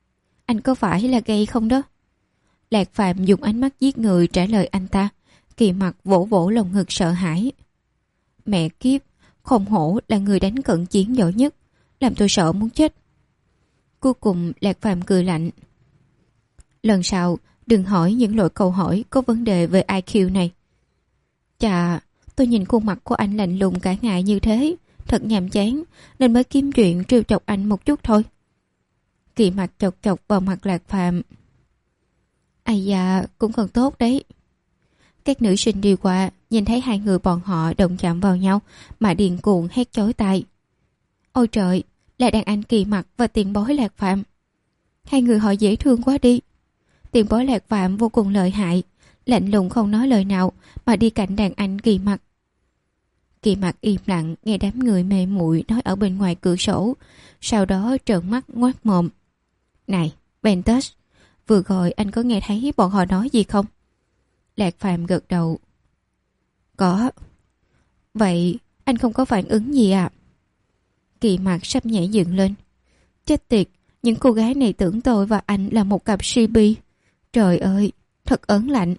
anh có phải là gay không đó? Lạc Phạm dùng ánh mắt giết người trả lời anh ta. Kỳ Mặc vỗ vỗ lồng ngực sợ hãi. Mẹ kiếp, không hổ là người đánh cận chiến giỏi nhất, làm tôi sợ muốn chết. Cuối cùng Lạc Phạm cười lạnh. Lần sau đừng hỏi những loại câu hỏi có vấn đề về i kiu này. Chà, tôi nhìn khuôn mặt của anh lạnh lùng cả ngày như thế, thật nhàm chán, nên mới kiếm chuyện trêu chọc anh một chút thôi. Kỳ Mặc chọc chọc vào mặt Lạc Phạm. Ây da, cũng còn tốt đấy. Các nữ sinh đi qua, nhìn thấy hai người bọn họ động chạm vào nhau mà điên cuồng hét chói tai. Ôi trời, là đàn anh Kỳ Mặc và tiền bối Lạc Phạm. Hai người họ dễ thương quá đi. Tiền bối Lạc Phạm vô cùng lợi hại, lạnh lùng không nói lời nào mà đi cạnh đàn anh Kỳ Mặc. Kỳ Mặc im lặng nghe đám người mê muội nói ở bên ngoài cửa sổ, sau đó trợn mắt ngoác mồm. Này, Ventus, vừa rồi anh có nghe thấy bọn họ nói gì không? Lạc Phạm gật đầu. Có. Vậy anh không có phản ứng gì à? Kỳ Mặc sắp nhảy dựng lên. Chết tiệt, những cô gái này tưởng tôi và anh là một cặp si bi. Trời ơi, thật ớn lạnh.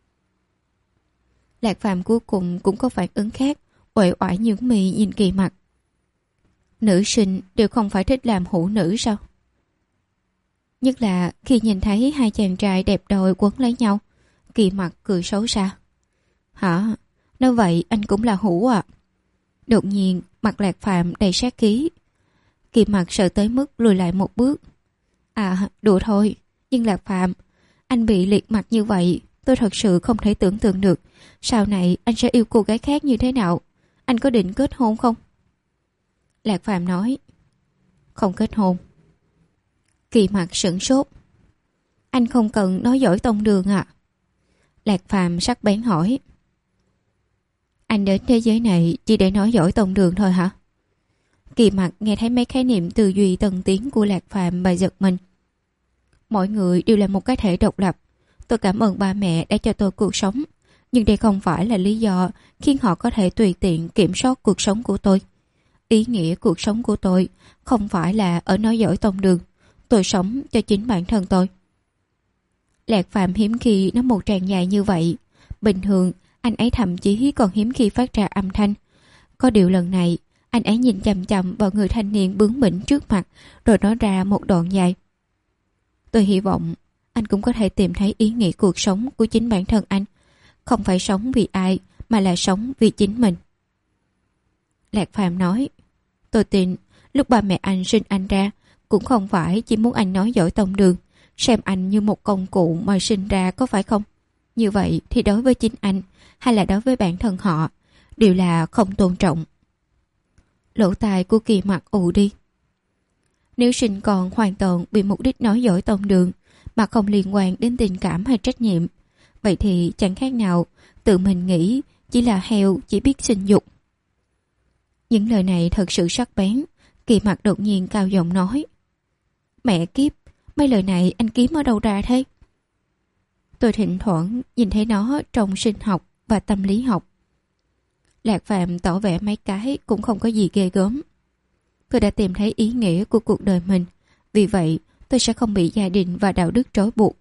Lạc Phạm cuối cùng cũng có phản ứng khác, uể oải nhướng mì nhìn Kỳ Mặc. Nữ sinh đều không phải thích làm hữu nữ sao? Nhất là khi nhìn thấy hai chàng trai đẹp đôi quấn lấy nhau. Kỳ Mặc cười xấu xa. Hả? Nói vậy anh cũng là hữu à? Đột nhiên mặt Lạc Phạm đầy sát khí. Kỳ Mặc sợ tới mức lùi lại một bước. À, đùa thôi. Nhưng Lạc Phạm, anh bị liệt mặt như vậy, tôi thật sự không thể tưởng tượng được sau này anh sẽ yêu cô gái khác như thế nào. Anh có định kết hôn không? Lạc Phạm nói. Không kết hôn. Kỳ Mặc sửng sốt. Anh không cần nói giỏi tông đường à? Lạc Phạm sắc bén hỏi. Anh đến thế giới này chỉ để nói giỏi tông đường thôi hả? Kỳ Mặc nghe thấy mấy khái niệm tư duy tân tiến của Lạc Phạm mà giật mình. Mọi người đều là một cái thể độc lập. Tôi cảm ơn ba mẹ đã cho tôi cuộc sống, nhưng đây không phải là lý do khiến họ có thể tùy tiện kiểm soát cuộc sống của tôi. Ý nghĩa cuộc sống của tôi không phải là ở nói giỏi tông đường. Tôi sống cho chính bản thân tôi. Lạc Phạm hiếm khi nói một tràng dài như vậy. Bình thường anh ấy thậm chí còn hiếm khi phát ra âm thanh. Có điều lần này anh ấy nhìn chằm chằm vào người thanh niên bướng bỉnh trước mặt, rồi nói ra một đoạn dài. Tôi hy vọng anh cũng có thể tìm thấy ý nghĩa cuộc sống của chính bản thân anh. Không phải sống vì ai, mà là sống vì chính mình. Lạc Phạm nói. Tôi tin lúc ba mẹ anh sinh anh ra cũng không phải chỉ muốn anh nói giỏi tông đường, xem anh như một công cụ mà sinh ra, có phải không? Như vậy thì đối với chính anh hay là đối với bản thân họ đều là không tôn trọng. Lỗ tai của Kỳ Mặc ù đi. Nếu sinh còn hoàn toàn vì mục đích nói giỏi tông đường mà không liên quan đến tình cảm hay trách nhiệm, vậy thì chẳng khác nào tự mình nghĩ chỉ là heo chỉ biết sinh dục. Những lời này thật sự sắc bén. Kỳ Mặc đột nhiên cao giọng nói. Mẹ kiếp, mấy lời này anh kiếm ở đâu ra thế? Tôi thỉnh thoảng nhìn thấy nó trong sinh học và tâm lý học. Lạc Phạm tỏ vẻ mấy cái cũng không có gì ghê gớm. Tôi đã tìm thấy ý nghĩa của cuộc đời mình, vì vậy tôi sẽ không bị gia đình và đạo đức trói buộc.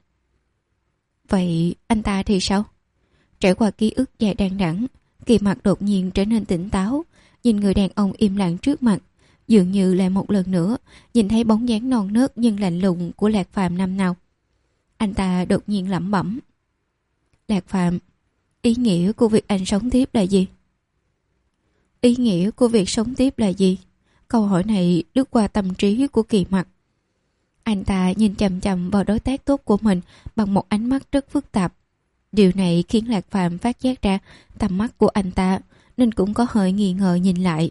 Vậy anh ta thì sao? Trải qua ký ức dài đằng đẵng, Kỳ Mặc đột nhiên trở nên tỉnh táo, nhìn người đàn ông im lặng trước mặt, dường như lại một lần nữa nhìn thấy bóng dáng non nớt nhưng lạnh lùng của Lạc Phạm năm nào. Anh ta đột nhiên lẩm bẩm. Lạc Phạm, ý nghĩa của việc anh sống tiếp là gì? Ý nghĩa của việc sống tiếp là gì? Câu hỏi này lướt qua tâm trí của Kỳ Mặc. Anh ta nhìn chằm chằm vào đối tác tốt của mình bằng một ánh mắt rất phức tạp. Điều này khiến Lạc Phạm phát giác ra tầm mắt của anh ta, nên cũng có hơi nghi ngờ nhìn lại.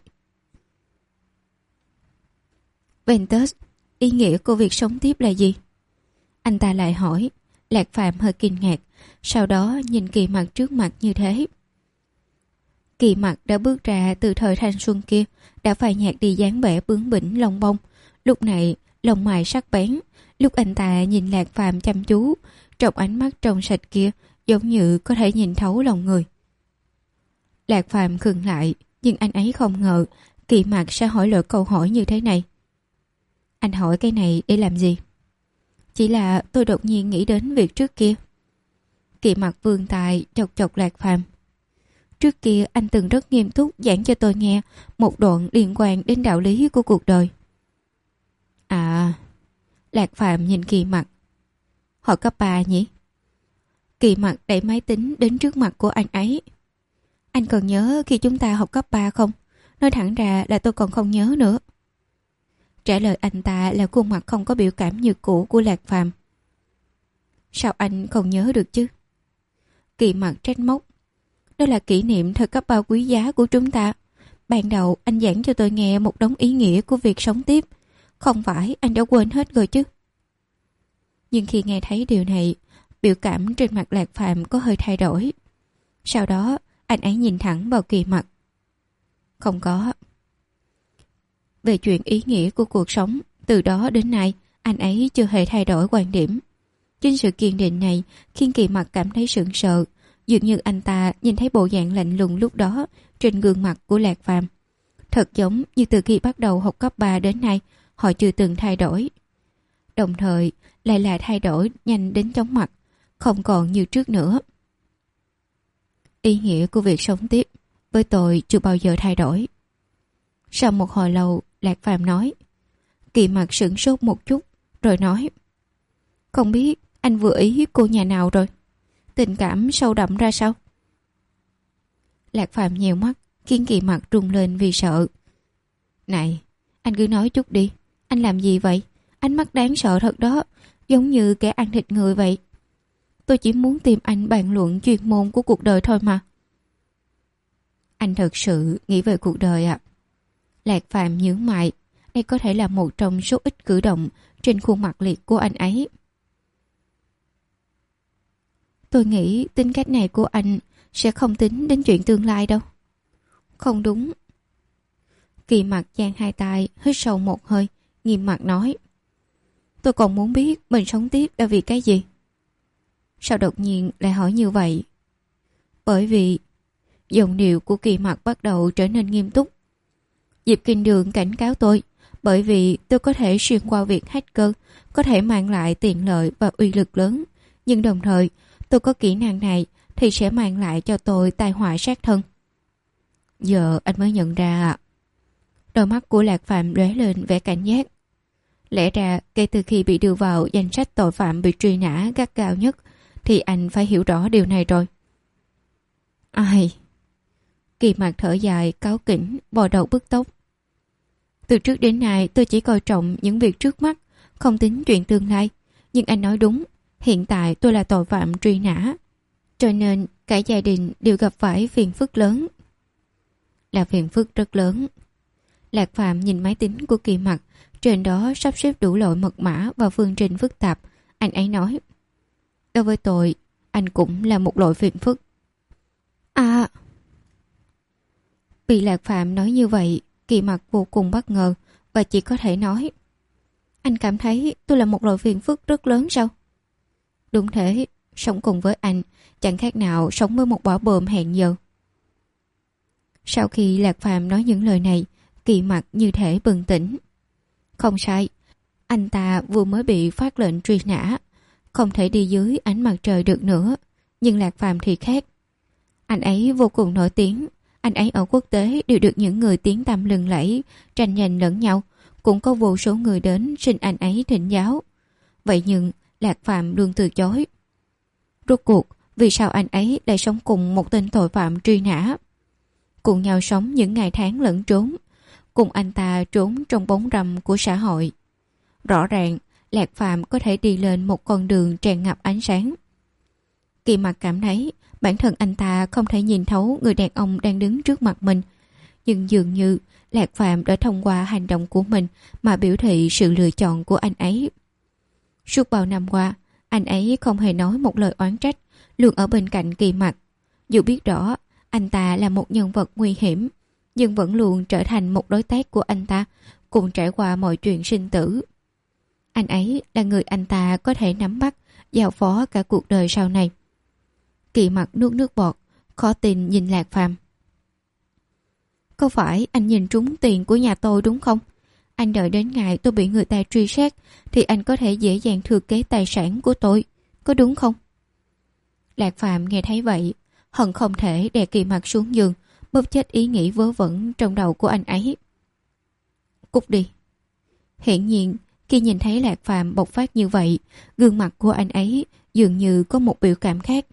Ventus, ý nghĩa của việc sống tiếp là gì? Anh ta lại hỏi. Lạc Phạm hơi kinh ngạc, sau đó nhìn Kỳ Mặc trước mặt như thế. Kỳ Mặc đã bước ra từ thời thanh xuân kia, đã phai nhạt đi dáng vẻ bướng bỉnh lông bông. Lúc này lông mày sắc bén. Lúc anh ta nhìn Lạc Phạm chăm chú, trong ánh mắt trong sạch kia giống như có thể nhìn thấu lòng người. Lạc Phạm khựng lại, nhưng anh ấy không ngờ Kỳ Mặc sẽ hỏi lỡ câu hỏi như thế này. Anh hỏi cái này để làm gì? Chỉ là tôi đột nhiên nghĩ đến việc trước kia. Kỳ Mặc vươn tay chọc chọc Lạc Phàm. Trước kia anh từng rất nghiêm túc giảng cho tôi nghe một đoạn liên quan đến đạo lý của cuộc đời. À, Lạc Phàm nhìn Kỳ Mặc. Họ cấp ba nhỉ? Kỳ Mặc đẩy máy tính đến trước mặt của anh ấy. Anh còn nhớ khi chúng ta học cấp ba không? Nói thẳng ra là tôi còn không nhớ nữa. Trả lời anh ta là khuôn mặt không có biểu cảm như cũ của Lạc Phàm. Sao anh không nhớ được chứ? Kỳ Mặc trách móc. Đó là kỷ niệm thời cấp ba quý giá của chúng ta. Ban đầu anh giảng cho tôi nghe một đống ý nghĩa của việc sống tiếp. Không phải anh đã quên hết rồi chứ? Nhưng khi nghe thấy điều này, biểu cảm trên mặt Lạc Phàm có hơi thay đổi. Sau đó anh ấy nhìn thẳng vào Kỳ Mặc. Không có. Về chuyện ý nghĩa của cuộc sống, từ đó đến nay anh ấy chưa hề thay đổi quan điểm. Chính sự kiên định này khiến Kỳ Mặc cảm thấy sững sờ, dường như anh ta nhìn thấy bộ dạng lạnh lùng lúc đó trên gương mặt của Lạc Phàm. Thật giống như từ khi bắt đầu học cấp ba đến nay họ chưa từng thay đổi. Đồng thời lại là thay đổi nhanh đến chóng mặt, không còn như trước nữa. Ý nghĩa của việc sống tiếp với tôi chưa bao giờ thay đổi. Sau một hồi lâu, Lạc Phàm nói. Kỳ Mặc sửng sốt một chút rồi nói. Không biết anh vừa ý cô nhà nào rồi? Tình cảm sâu đậm ra sao? Lạc Phàm nhèo mắt khiến Kỳ Mặc rung lên vì sợ. Này, anh cứ nói chút đi. Anh làm gì vậy? Ánh mắt đáng sợ thật đó, giống như kẻ ăn thịt người vậy. Tôi chỉ muốn tìm anh bàn luận chuyên môn của cuộc đời thôi mà. Anh thật sự nghĩ về cuộc đời ạ? À? Lạc Phàm nhướng mày. Đây có thể là một trong số ít cử động trên khuôn mặt liệt của anh ấy. Tôi nghĩ tính cách này của anh sẽ không tính đến chuyện tương lai đâu. Không đúng. Kỳ Mặc dang hai tay, hít sâu một hơi, nghiêm mặt nói. Tôi còn muốn biết mình sống tiếp là vì cái gì? Sao đột nhiên lại hỏi như vậy? Bởi vì giọng điệu của Kỳ Mặc bắt đầu trở nên nghiêm túc. Diệp Kinh Đường cảnh cáo tôi, bởi vì tôi có thể xuyên qua việc hacker, có thể mang lại tiện lợi và uy lực lớn, nhưng đồng thời tôi có kỹ năng này thì sẽ mang lại cho tôi tai họa sát thân. Giờ anh mới nhận ra ạ. Đôi mắt của Lạc Phàm lóe lên vẻ cảnh giác. Lẽ ra kể từ khi bị đưa vào danh sách tội phạm bị truy nã gắt gao nhất thì anh phải hiểu rõ điều này rồi. Ai? Kỳ Mặc thở dài, cáu kỉnh, bò đầu bứt tóc. Từ trước đến nay tôi chỉ coi trọng những việc trước mắt, không tính chuyện tương lai. Nhưng anh nói đúng, hiện tại tôi là tội phạm truy nã. Cho nên cả gia đình đều gặp phải phiền phức lớn. Là phiền phức rất lớn. Lạc Phàm nhìn máy tính của Kỳ Mặc, trên đó sắp xếp đủ loại mật mã và phương trình phức tạp. Anh ấy nói. Đối với tôi, anh cũng là một loại phiền phức. À... Bị Lạc Phàm nói như vậy, Kỳ Mặc vô cùng bất ngờ và chỉ có thể nói. Anh cảm thấy tôi là một loại phiền phức rất lớn sao? Đúng thế, sống cùng với anh chẳng khác nào sống với một quả bom hẹn giờ. Sau khi Lạc Phàm nói những lời này, Kỳ Mặc như thể bừng tỉnh. Không sai, anh ta vừa mới bị phát lệnh truy nã, không thể đi dưới ánh mặt trời được nữa. Nhưng Lạc Phàm thì khác. Anh ấy vô cùng nổi tiếng. Anh ấy ở quốc tế đều được những người tiếng tăm lừng lẫy tranh giành lẫn nhau, cũng có vô số người đến xin anh ấy thỉnh giáo. Vậy nhưng Lạc Phàm luôn từ chối. Rốt cuộc, vì sao anh ấy lại sống cùng một tên tội phạm truy nã? Cùng nhau sống những ngày tháng lẫn trốn, cùng anh ta trốn trong bóng râm của xã hội. Rõ ràng, Lạc Phàm có thể đi lên một con đường tràn ngập ánh sáng. Kỳ Mặc cảm thấy bản thân anh ta không thể nhìn thấu người đàn ông đang đứng trước mặt mình. Nhưng dường như Lạc Phàm đã thông qua hành động của mình mà biểu thị sự lựa chọn của anh ấy. Suốt bao năm qua, anh ấy không hề nói một lời oán trách, luôn ở bên cạnh Kỳ Mặc. Dù biết rõ anh ta là một nhân vật nguy hiểm, nhưng vẫn luôn trở thành một đối tác của anh ta, cùng trải qua mọi chuyện sinh tử. Anh ấy là người anh ta có thể nắm bắt, giao phó cả cuộc đời sau này. Kỳ Mặc nuốt nước bọt, khó tin nhìn Lạc Phàm. Có phải anh nhìn trúng tiền của nhà tôi đúng không? Anh đợi đến ngày tôi bị người ta truy sát thì anh có thể dễ dàng thừa kế tài sản của tôi, có đúng không? Lạc Phạm nghe thấy vậy, hận không thể đè Kỳ Mặc xuống giường, bóp chết ý nghĩ vớ vẩn trong đầu của anh ấy. Cút đi. Hiển nhiên, khi nhìn thấy Lạc Phạm bộc phát như vậy, gương mặt của anh ấy dường như có một biểu cảm khác.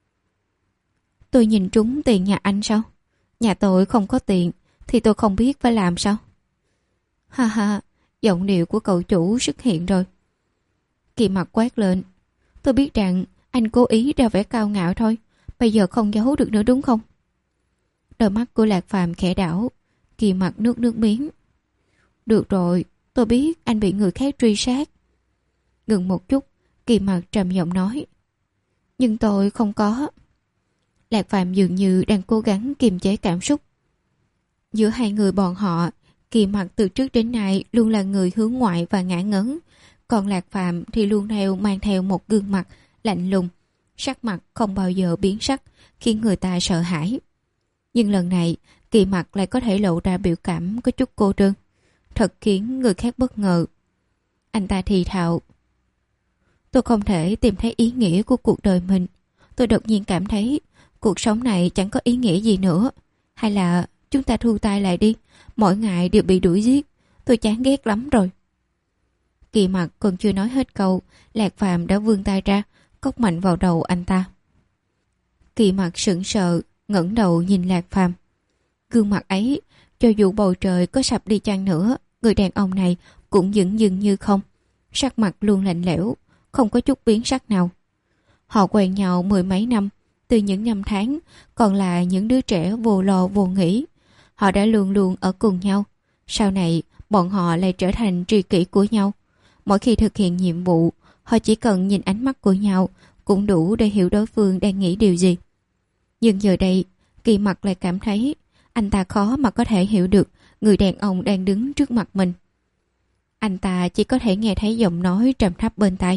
Tôi nhìn trúng tiền nhà anh sao? Nhà tôi không có tiền thì tôi không biết phải làm sao. Ha ha, giọng điệu của cậu chủ xuất hiện rồi. Kỳ Mặc quát lên. Tôi biết rằng anh cố ý ra vẻ cao ngạo thôi, bây giờ không giấu được nữa đúng không? Đôi mắt của Lạc Phàm khẽ đảo. Kỳ Mặc nước nước miếng. Được rồi, tôi biết anh bị người khác truy sát. Ngừng một chút, Kỳ Mặc trầm giọng nói. Nhưng tôi không có. Lạc Phàm dường như đang cố gắng kiềm chế cảm xúc. Giữa hai người bọn họ, Kỳ Mặc từ trước đến nay luôn là người hướng ngoại và ngã ngấn, còn Lạc Phàm thì luôn theo mang theo một gương mặt lạnh lùng, sắc mặt không bao giờ biến sắc, khiến người ta sợ hãi. Nhưng lần này, Kỳ Mặc lại có thể lộ ra biểu cảm có chút cô đơn, thật khiến người khác bất ngờ. Anh ta thì thào. Tôi không thể tìm thấy ý nghĩa của cuộc đời mình. Tôi đột nhiên cảm thấy cuộc sống này chẳng có ý nghĩa gì nữa. Hay là chúng ta thu tay lại đi, mỗi ngày đều bị đuổi giết. Tôi chán ghét lắm rồi. Kỳ Mặc còn chưa nói hết câu, Lạc Phàm đã vươn tay ra, cốc mạnh vào đầu anh ta. Kỳ Mặc sững sờ, ngẩng đầu nhìn Lạc Phàm. Gương mặt ấy, cho dù bầu trời có sập đi chăng nữa, người đàn ông này cũng dửng dưng như không. Sắc mặt luôn lạnh lẽo, không có chút biến sắc nào. Họ quen nhau mười mấy năm, từ những năm tháng còn là những đứa trẻ vô lo vô nghĩ. Họ đã luôn luôn ở cùng nhau. Sau này, bọn họ lại trở thành tri kỷ của nhau. Mỗi khi thực hiện nhiệm vụ, họ chỉ cần nhìn ánh mắt của nhau cũng đủ để hiểu đối phương đang nghĩ điều gì. Nhưng giờ đây, Kỳ Mặc lại cảm thấy anh ta khó mà có thể hiểu được người đàn ông đang đứng trước mặt mình. Anh ta chỉ có thể nghe thấy giọng nói trầm thấp bên tai.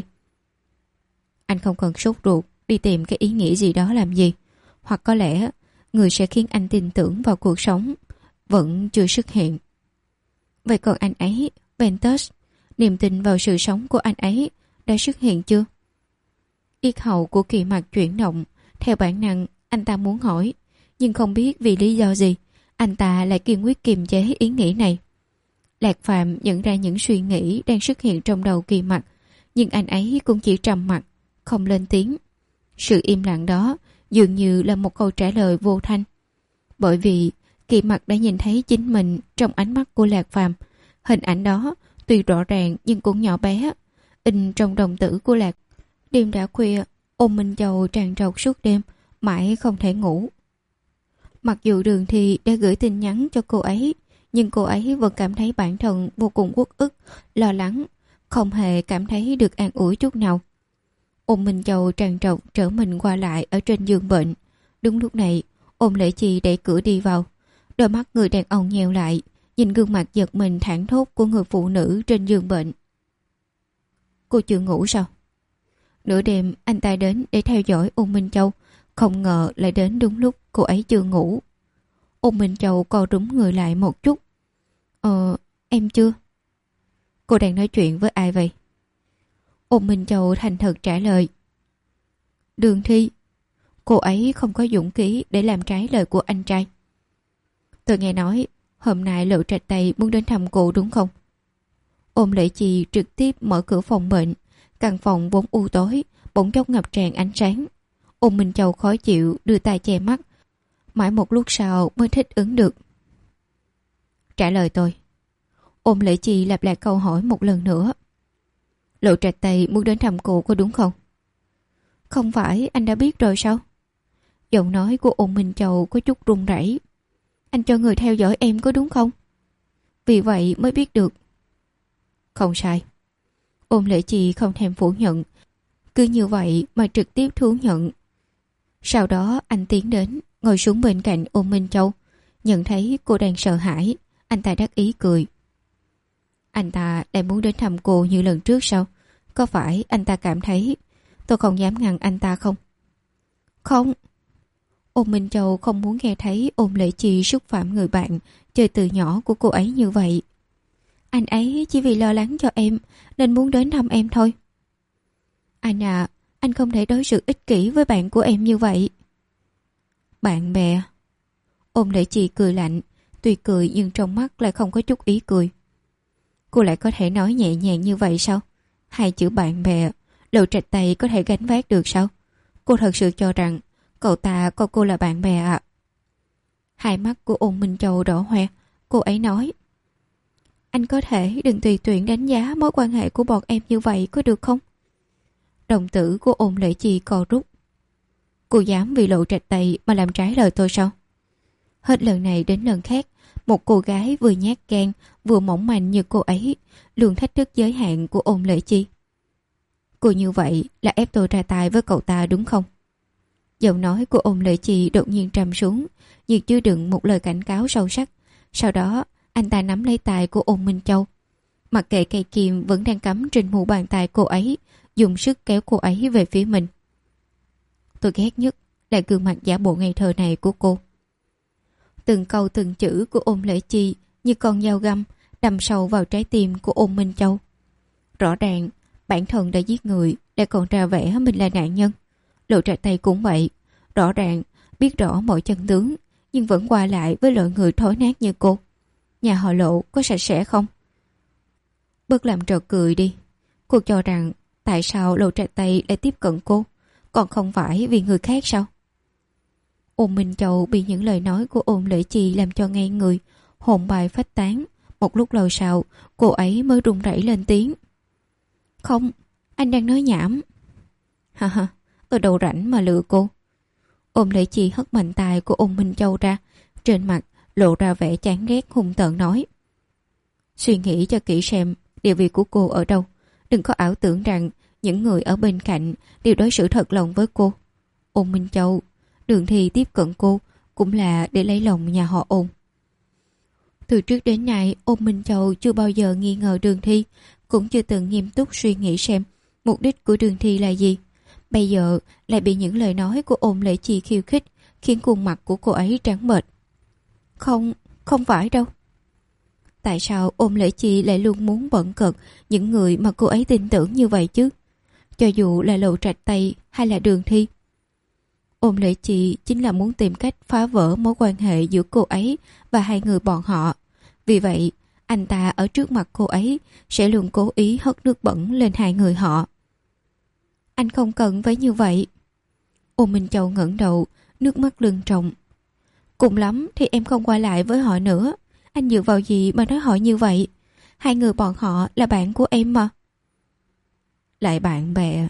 Anh không cần sốt ruột đi tìm cái ý nghĩa gì đó làm gì. Hoặc có lẽ người sẽ khiến anh tin tưởng vào cuộc sống vẫn chưa xuất hiện. Vậy còn anh ấy, Ventus, niềm tin vào sự sống của anh ấy đã xuất hiện chưa? Yết hầu của Kỳ Mặc chuyển động. Theo bản năng, anh ta muốn hỏi, nhưng không biết vì lý do gì anh ta lại kiên quyết kiềm chế ý nghĩ này. Lạc Phàm nhận ra những suy nghĩ đang xuất hiện trong đầu Kỳ Mặc, nhưng anh ấy cũng chỉ trầm mặc, không lên tiếng. Sự im lặng đó dường như là một câu trả lời vô thanh. Bởi vì Kỳ Mặc đã nhìn thấy chính mình trong ánh mắt của Lạc Phàm. Hình ảnh đó tuy rõ ràng nhưng cũng nhỏ bé, in trong đồng tử của Lạc. Đêm đã khuya, ôm Minh Châu tràn trọc suốt đêm, mãi không thể ngủ. Mặc dù Đường Thi đã gửi tin nhắn cho cô ấy, nhưng cô ấy vẫn cảm thấy bản thân vô cùng uất ức, lo lắng, không hề cảm thấy được an ủi chút nào. Ôm Minh Châu tràn trọc trở mình qua lại ở trên giường bệnh. Đúng lúc này, Ôn Lễ Chi đẩy cửa đi vào. Đôi mắt người đàn ông nheo lại, nhìn gương mặt giật mình thảng thốt của người phụ nữ trên giường bệnh. Cô chưa ngủ sao? Nửa đêm anh ta đến để theo dõi Ôn Minh Châu, không ngờ lại đến đúng lúc cô ấy chưa ngủ. Ôn Minh Châu co rúm người lại một chút. Ờ, em chưa. Cô đang nói chuyện với ai vậy? Ôn Minh Châu thành thật trả lời. Đường Thi. Cô ấy không có dũng khí để làm trái lời của anh trai. Tôi nghe nói hôm nay Lộ Trạch Tây muốn đến thăm cô đúng không? Ôn Lễ Chi trực tiếp mở cửa phòng bệnh. Căn phòng vốn u tối bỗng chốc ngập tràn ánh sáng. Ôn Minh Châu khó chịu đưa tay che mắt, mãi một lúc sau mới thích ứng được. Trả lời tôi. Ôn Lễ Chi lặp lại câu hỏi một lần nữa. Lộ Trạch Tây muốn đến thăm cô có đúng không? Không phải anh đã biết rồi sao? Giọng nói của Ôn Minh Châu có chút run rẩy. Anh cho người theo dõi em có đúng không? Vì vậy mới biết được. Không sai. Ôn Lễ Chi không thèm phủ nhận, cứ như vậy mà trực tiếp thú nhận. Sau đó anh tiến đến, ngồi xuống bên cạnh Ôn Minh Châu. Nhận thấy cô đang sợ hãi, anh ta đắc ý cười. Anh ta lại muốn đến thăm cô như lần trước sao? Có phải anh ta cảm thấy tôi không dám ngăn anh ta không? Không. Ôn Minh Châu không muốn nghe thấy Ôn Lễ Chi xúc phạm người bạn chơi từ nhỏ của cô ấy như vậy. Anh ấy chỉ vì lo lắng cho em nên muốn đến thăm em thôi. Anh à, anh không thể đối xử ích kỷ với bạn của em như vậy. Bạn bè? Ôn Lễ Chi cười lạnh, tuy cười nhưng trong mắt lại không có chút ý cười. Cô lại có thể nói nhẹ nhàng như vậy sao? Hai chữ bạn bè, Lộ Trạch Tây có thể gánh vác được sao? Cô thật sự cho rằng cậu ta coi cô là bạn bè à? Hai mắt của Ôn Minh Châu đỏ hoe, cô ấy nói: Anh có thể đừng tùy tiện đánh giá mối quan hệ của bọn em như vậy có được không? Đồng tử của Ôn Lễ Chi co rút. Cô dám vì Lộ Trạch Tây mà làm trái lời tôi sao? Hết lần này đến lần khác, một cô gái vừa nhát gan vừa mỏng manh như cô ấy luôn thách thức giới hạn của Ôn Lễ Chi. Cô như vậy là ép tôi ra tay với cậu ta đúng không? Giọng nói của Ôn Lễ Chi đột nhiên trầm xuống, như chứa đựng một lời cảnh cáo sâu sắc. Sau đó anh ta nắm lấy tay của Ôn Minh Châu, mặc kệ cây kim vẫn đang cắm trên mu bàn tay cô ấy, dùng sức kéo cô ấy về phía mình. Tôi ghét nhất là gương mặt giả bộ ngây thơ này của cô. Từng câu từng chữ của Ôn Lễ Chi như con dao găm đâm sâu vào trái tim của Ôn Minh Châu. Rõ ràng bản thân đã giết người, lại còn ra vẻ mình là nạn nhân. Lộ Trạch Tây cũng vậy, rõ ràng biết rõ mọi chân tướng nhưng vẫn qua lại với loại người thối nát như cô. Nhà họ Lộ có sạch sẽ không? Bớt làm trò cười đi. Cô cho rằng tại sao Lộ Trạch Tây lại tiếp cận cô, còn không phải vì người khác sao? Ôn Minh Châu bị những lời nói của Ôn Lễ Chi làm cho ngây người, hồn bài phách tán. Một lúc lâu sau, cô ấy mới run rẩy lên tiếng: Không, anh đang nói nhảm. Ha ha, tôi đâu rảnh mà lừa cô. Ôn Lễ Chi hất mạnh tay của Ôn Minh Châu ra, trên mặt lộ ra vẻ chán ghét hung tợn nói: Suy nghĩ cho kỹ xem địa vị của cô ở đâu. Đừng có ảo tưởng rằng những người ở bên cạnh đều đối xử thật lòng với cô. Ôn Minh Châu, Đường Thi tiếp cận cô cũng là để lấy lòng nhà họ Ôn. Từ trước đến nay, Ôn Minh Châu chưa bao giờ nghi ngờ Đường Thi, cũng chưa từng nghiêm túc suy nghĩ xem mục đích của Đường Thi là gì. Bây giờ lại bị những lời nói của Ôn Lễ Chi khiêu khích, khiến khuôn mặt của cô ấy trắng bệch. Không, không phải đâu. Tại sao Ôn Lễ Chi lại luôn muốn bận cợt những người mà cô ấy tin tưởng như vậy chứ? Cho dù là Lộ Trạch Tây hay là Đường Thi. Ôn Lễ Chi chính là muốn tìm cách phá vỡ mối quan hệ giữa cô ấy và hai người bọn họ. Vì vậy, anh ta ở trước mặt cô ấy sẽ luôn cố ý hất nước bẩn lên hai người họ. Anh không cần phải như vậy. Ôn Minh Châu ngẩng đầu, nước mắt lưng tròng. Cùng lắm thì em không qua lại với họ nữa. Anh dựa vào gì mà nói họ như vậy? Hai người bọn họ là bạn của em mà. Lại bạn bè.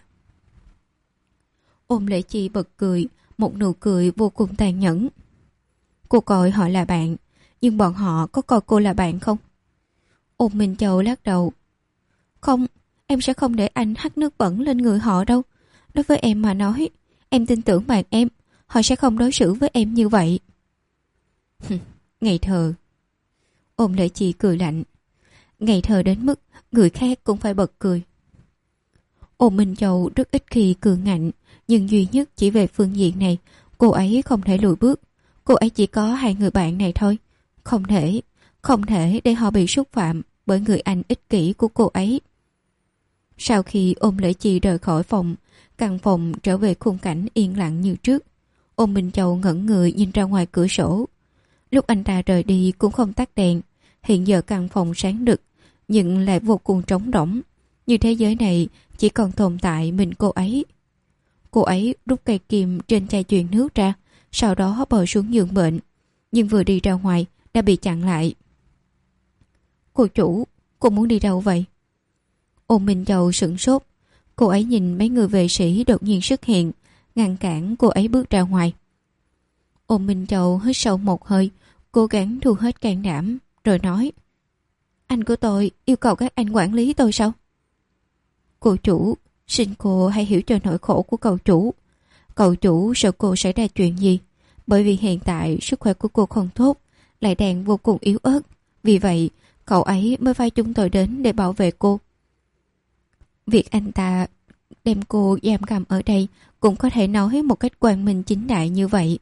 Ôn Lễ Chi bật cười, một nụ cười vô cùng tàn nhẫn. Cô coi họ là bạn, nhưng bọn họ có coi cô là bạn không? Ôn Minh Châu lắc đầu. Không, em sẽ không để anh hắt nước bẩn lên người họ đâu. Đối với em mà nói, em tin tưởng bạn em, họ sẽ không đối xử với em như vậy. Ngây thơ. Ôn Lễ Chi cười lạnh. Ngây thơ đến mức người khác cũng phải bật cười. Ôn Minh Châu rất ít khi cường ngạnh, nhưng duy nhất chỉ về phương diện này, cô ấy không thể lùi bước. Cô ấy chỉ có hai người bạn này thôi. Không thể, không thể để họ bị xúc phạm bởi người anh ích kỷ của cô ấy. Sau khi Ôn Lễ Chi rời khỏi phòng, căn phòng trở về khung cảnh yên lặng như trước. Ôn Minh Châu ngẩn người nhìn ra ngoài cửa sổ. Lúc anh ta rời đi cũng không tắt đèn. Hiện giờ căn phòng sáng rực, nhưng lại vô cùng trống rỗng. Như thế giới này chỉ còn tồn tại mình cô ấy. Cô ấy rút cây kim trên chai chuyền nước ra, sau đó bò xuống giường bệnh. Nhưng vừa đi ra ngoài đã bị chặn lại. Cô chủ, cô muốn đi đâu vậy? Ôn Minh Châu sửng sốt. Cô ấy nhìn mấy người vệ sĩ đột nhiên xuất hiện, ngăn cản cô ấy bước ra ngoài. Ôn Minh Châu hít sâu một hơi, cố gắng thu hết can đảm, rồi nói: Anh của tôi yêu cầu các anh quản lý tôi sao? Cô chủ, xin cô hãy hiểu cho nỗi khổ của cậu chủ. Cậu chủ sợ cô xảy ra chuyện gì, bởi vì hiện tại sức khỏe của cô không tốt, lại đang vô cùng yếu ớt. Vì vậy, cậu ấy mới phái chúng tôi đến để bảo vệ cô. Việc anh ta đem cô giam cầm ở đây cũng có thể nói một cách quang minh chính đại như vậy.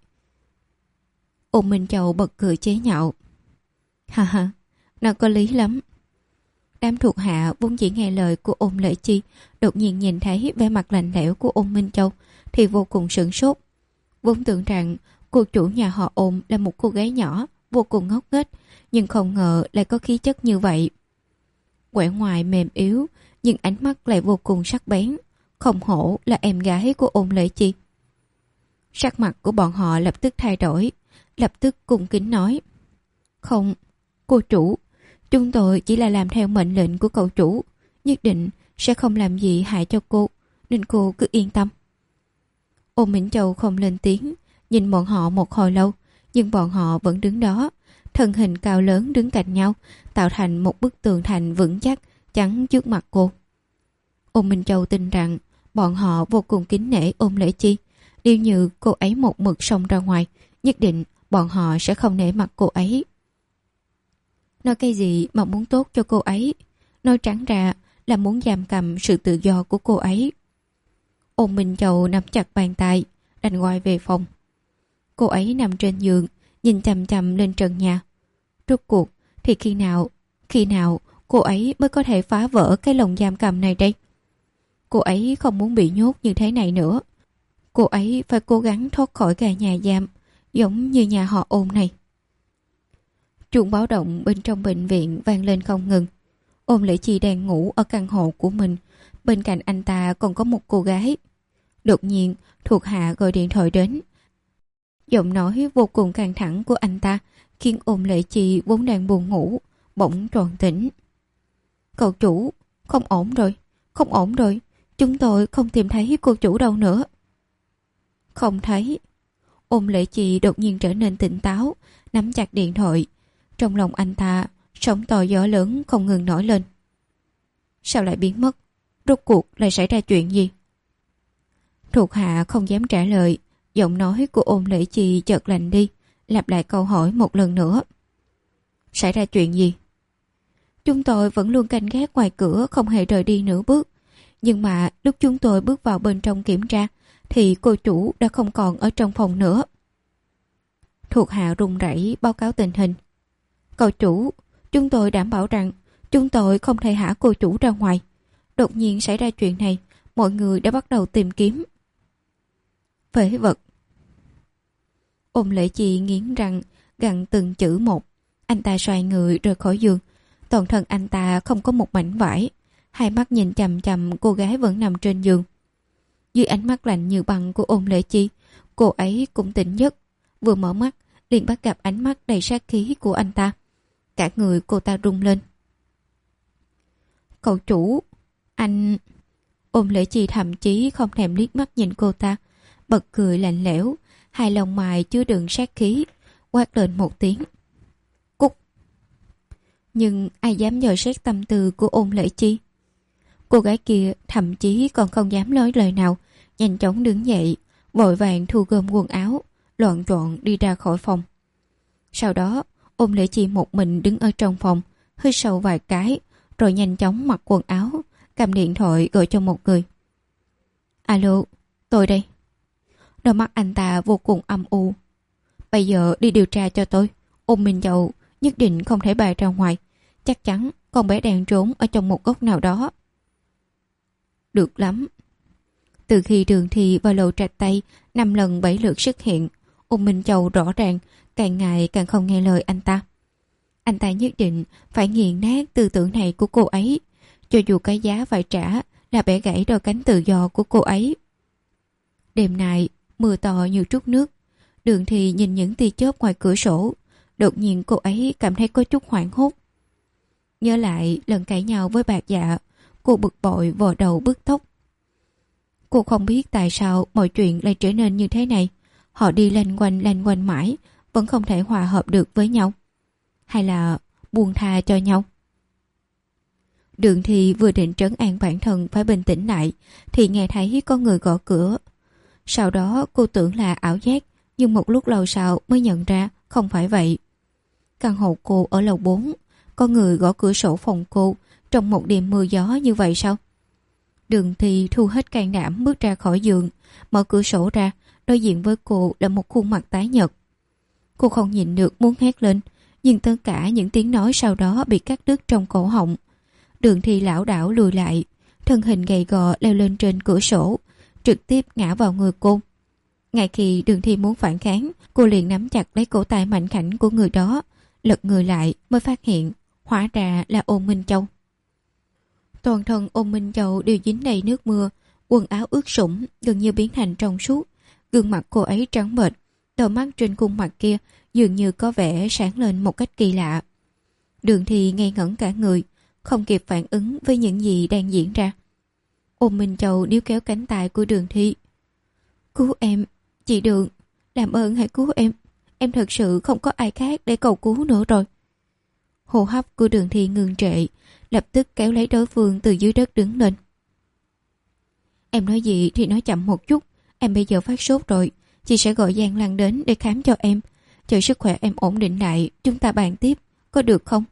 Ôn Minh Châu bật cười chế nhạo. Ha ha, nó có lý lắm. Đám thuộc hạ vốn chỉ nghe lời của Ôn Lễ Chi, đột nhiên nhìn thấy vẻ mặt lạnh lẽo của Ôn Minh Châu thì vô cùng sửng sốt. Vốn tưởng rằng cô chủ nhà họ Ôn là một cô gái nhỏ, vô cùng ngốc nghếch, nhưng không ngờ lại có khí chất như vậy. Vẻ ngoài mềm yếu, nhưng ánh mắt lại vô cùng sắc bén, không hổ là em gái của Ôn Lễ Chi. Sắc mặt của bọn họ lập tức thay đổi, lập tức cung kính nói: "Không, cô chủ, chúng tôi chỉ là làm theo mệnh lệnh của cậu chủ, nhất định sẽ không làm gì hại cho cô, nên cô cứ yên tâm." Ôn Minh Châu không lên tiếng, nhìn bọn họ một hồi lâu, nhưng bọn họ vẫn đứng đó, thân hình cao lớn đứng cạnh nhau, tạo thành một bức tường thành vững chắc chắn trước mặt cô. Ôn Minh Châu tin rằng bọn họ vô cùng kính nể Ôn Lễ Chi, nếu như cô ấy một mực xông ra ngoài, nhất định bọn họ sẽ không nể mặt cô ấy. Nói cái gì mà muốn tốt cho cô ấy, nói trắng ra là muốn giam cầm sự tự do của cô ấy. Ôn Minh Châu nắm chặt bàn tay, đành gọi về phòng. Cô ấy nằm trên giường, nhìn chằm chằm lên trần nhà. Rốt cuộc thì khi nào, khi nào cô ấy mới có thể phá vỡ cái lồng giam cầm này đây? Cô ấy không muốn bị nhốt như thế này nữa. Cô ấy phải cố gắng thoát khỏi cả nhà giam, giống như nhà họ Ôn này. Chuông báo động bên trong bệnh viện vang lên không ngừng. Ôn Lễ Chi đang ngủ ở căn hộ của mình, bên cạnh anh ta còn có một cô gái. Đột nhiên, thuộc hạ gọi điện thoại đến. Giọng nói vô cùng căng thẳng của anh ta khiến Ôn Lễ Chi vốn đang buồn ngủ, bỗng tròn tỉnh. "Cậu chủ, không ổn rồi, không ổn rồi, chúng tôi không tìm thấy cô chủ đâu nữa." "Không thấy." Ôn Lễ Chi đột nhiên trở nên tỉnh táo, nắm chặt điện thoại. Trong lòng anh ta, sóng to gió lớn không ngừng nổi lên. Sao lại biến mất? Rốt cuộc lại xảy ra chuyện gì? Thuộc hạ không dám trả lời, giọng nói của Ôn Lễ Chi chợt lạnh đi, lặp lại câu hỏi một lần nữa. Xảy ra chuyện gì? Chúng tôi vẫn luôn canh gác ngoài cửa, không hề rời đi nửa bước. Nhưng mà lúc chúng tôi bước vào bên trong kiểm tra, thì cô chủ đã không còn ở trong phòng nữa. Thuộc hạ run rẩy báo cáo tình hình. Cậu chủ, chúng tôi đảm bảo rằng chúng tôi không thể thả cô chủ ra ngoài. Đột nhiên xảy ra chuyện này, mọi người đã bắt đầu tìm kiếm. Phế vật. Ôn Lễ Chi nghiến răng, gằn từng chữ một. Anh ta xoay người rời khỏi giường. Toàn thân anh ta không có một mảnh vải, hai mắt nhìn chằm chằm cô gái vẫn nằm trên giường. Dưới ánh mắt lạnh như băng của Ôn Lễ Chi, cô ấy cũng tỉnh giấc. Vừa mở mắt, liền bắt gặp ánh mắt đầy sát khí của anh ta. Cả người cô ta rung lên. Cậu chủ, anh... Ôn Lễ Chi thậm chí không thèm liếc mắt nhìn cô ta, bật cười lạnh lẽo, hai lông mày chứa đựng sát khí, quát lên một tiếng. Cút! Nhưng ai dám dò xét tâm tư của Ôn Lễ Chi? Cô gái kia thậm chí còn không dám nói lời nào, nhanh chóng đứng dậy, vội vàng thu gom quần áo, loạn trọn đi ra khỏi phòng. Sau đó, Ôn Lễ Chi một mình đứng ở trong phòng, hít sâu vài cái, rồi nhanh chóng mặc quần áo, cầm điện thoại gọi cho một người. Alo, tôi đây. Đôi mắt anh ta vô cùng âm u. Bây giờ đi điều tra cho tôi. Ôn Minh Châu nhất định không thể bay ra ngoài. Chắc chắn con bé đang trốn ở trong một góc nào đó. Được lắm. Từ khi Đường Thi và Lộ Trạch Tây năm lần bảy lượt xuất hiện, Ôn Minh Châu rõ ràng càng ngày càng không nghe lời anh ta. Anh ta nhất định phải nghiền nát tư tưởng này của cô ấy, cho dù cái giá phải trả là bẻ gãy đôi cánh tự do của cô ấy. Đêm nay, mưa to như trút nước. Đường Thi nhìn những tia chớp ngoài cửa sổ. Đột nhiên cô ấy cảm thấy có chút hoảng hốt. Nhớ lại lần cãi nhau với Bạc Dạ, cô bực bội vò đầu bứt tóc. Cô không biết tại sao mọi chuyện lại trở nên như thế này. Họ đi lanh quanh lanh quanh mãi, vẫn không thể hòa hợp được với nhau. Hay là buông tha cho nhau? Đường Thi vừa định trấn an bản thân phải bình tĩnh lại, thì nghe thấy có người gõ cửa. Sau đó cô tưởng là ảo giác, nhưng một lúc lâu sau mới nhận ra không phải vậy. Căn hộ cô ở lầu bốn, có người gõ cửa sổ phòng cô trong một đêm mưa gió như vậy sao? Đường Thi thu hết can đảm bước ra khỏi giường, mở cửa sổ ra, đối diện với cô là một khuôn mặt tái nhợt. Cô không nhịn được muốn hét lên, nhưng tất cả những tiếng nói sau đó bị cắt đứt trong cổ họng. Đường Thi lảo đảo lùi lại, thân hình gầy gò leo lên trên cửa sổ, trực tiếp ngã vào người cô. Ngay khi Đường Thi muốn phản kháng, cô liền nắm chặt lấy cổ tay mảnh khảnh của người đó, lật người lại mới phát hiện hóa ra là Ôn Minh Châu. Toàn thân Ôn Minh Châu đều dính đầy nước mưa, quần áo ướt sũng gần như biến thành trong suốt, gương mặt cô ấy trắng bệch, đôi mắt trên khuôn mặt kia dường như có vẻ sáng lên một cách kỳ lạ. Đường Thi ngây ngẩn cả người, không kịp phản ứng với những gì đang diễn ra. Ôn Minh Châu níu kéo cánh tay của Đường Thi. Cứu em, chị Đường, làm ơn hãy cứu em, em thật sự không có ai khác để cầu cứu nữa rồi. Hô hấp của Đường Thi ngừng trệ, lập tức kéo lấy đối phương từ dưới đất đứng lên. Em nói gì thì nói chậm một chút, em bây giờ phát sốt rồi, chị sẽ gọi Giang Lăng đến để khám cho em. Chờ sức khỏe em ổn định lại, chúng ta bàn tiếp, có được không?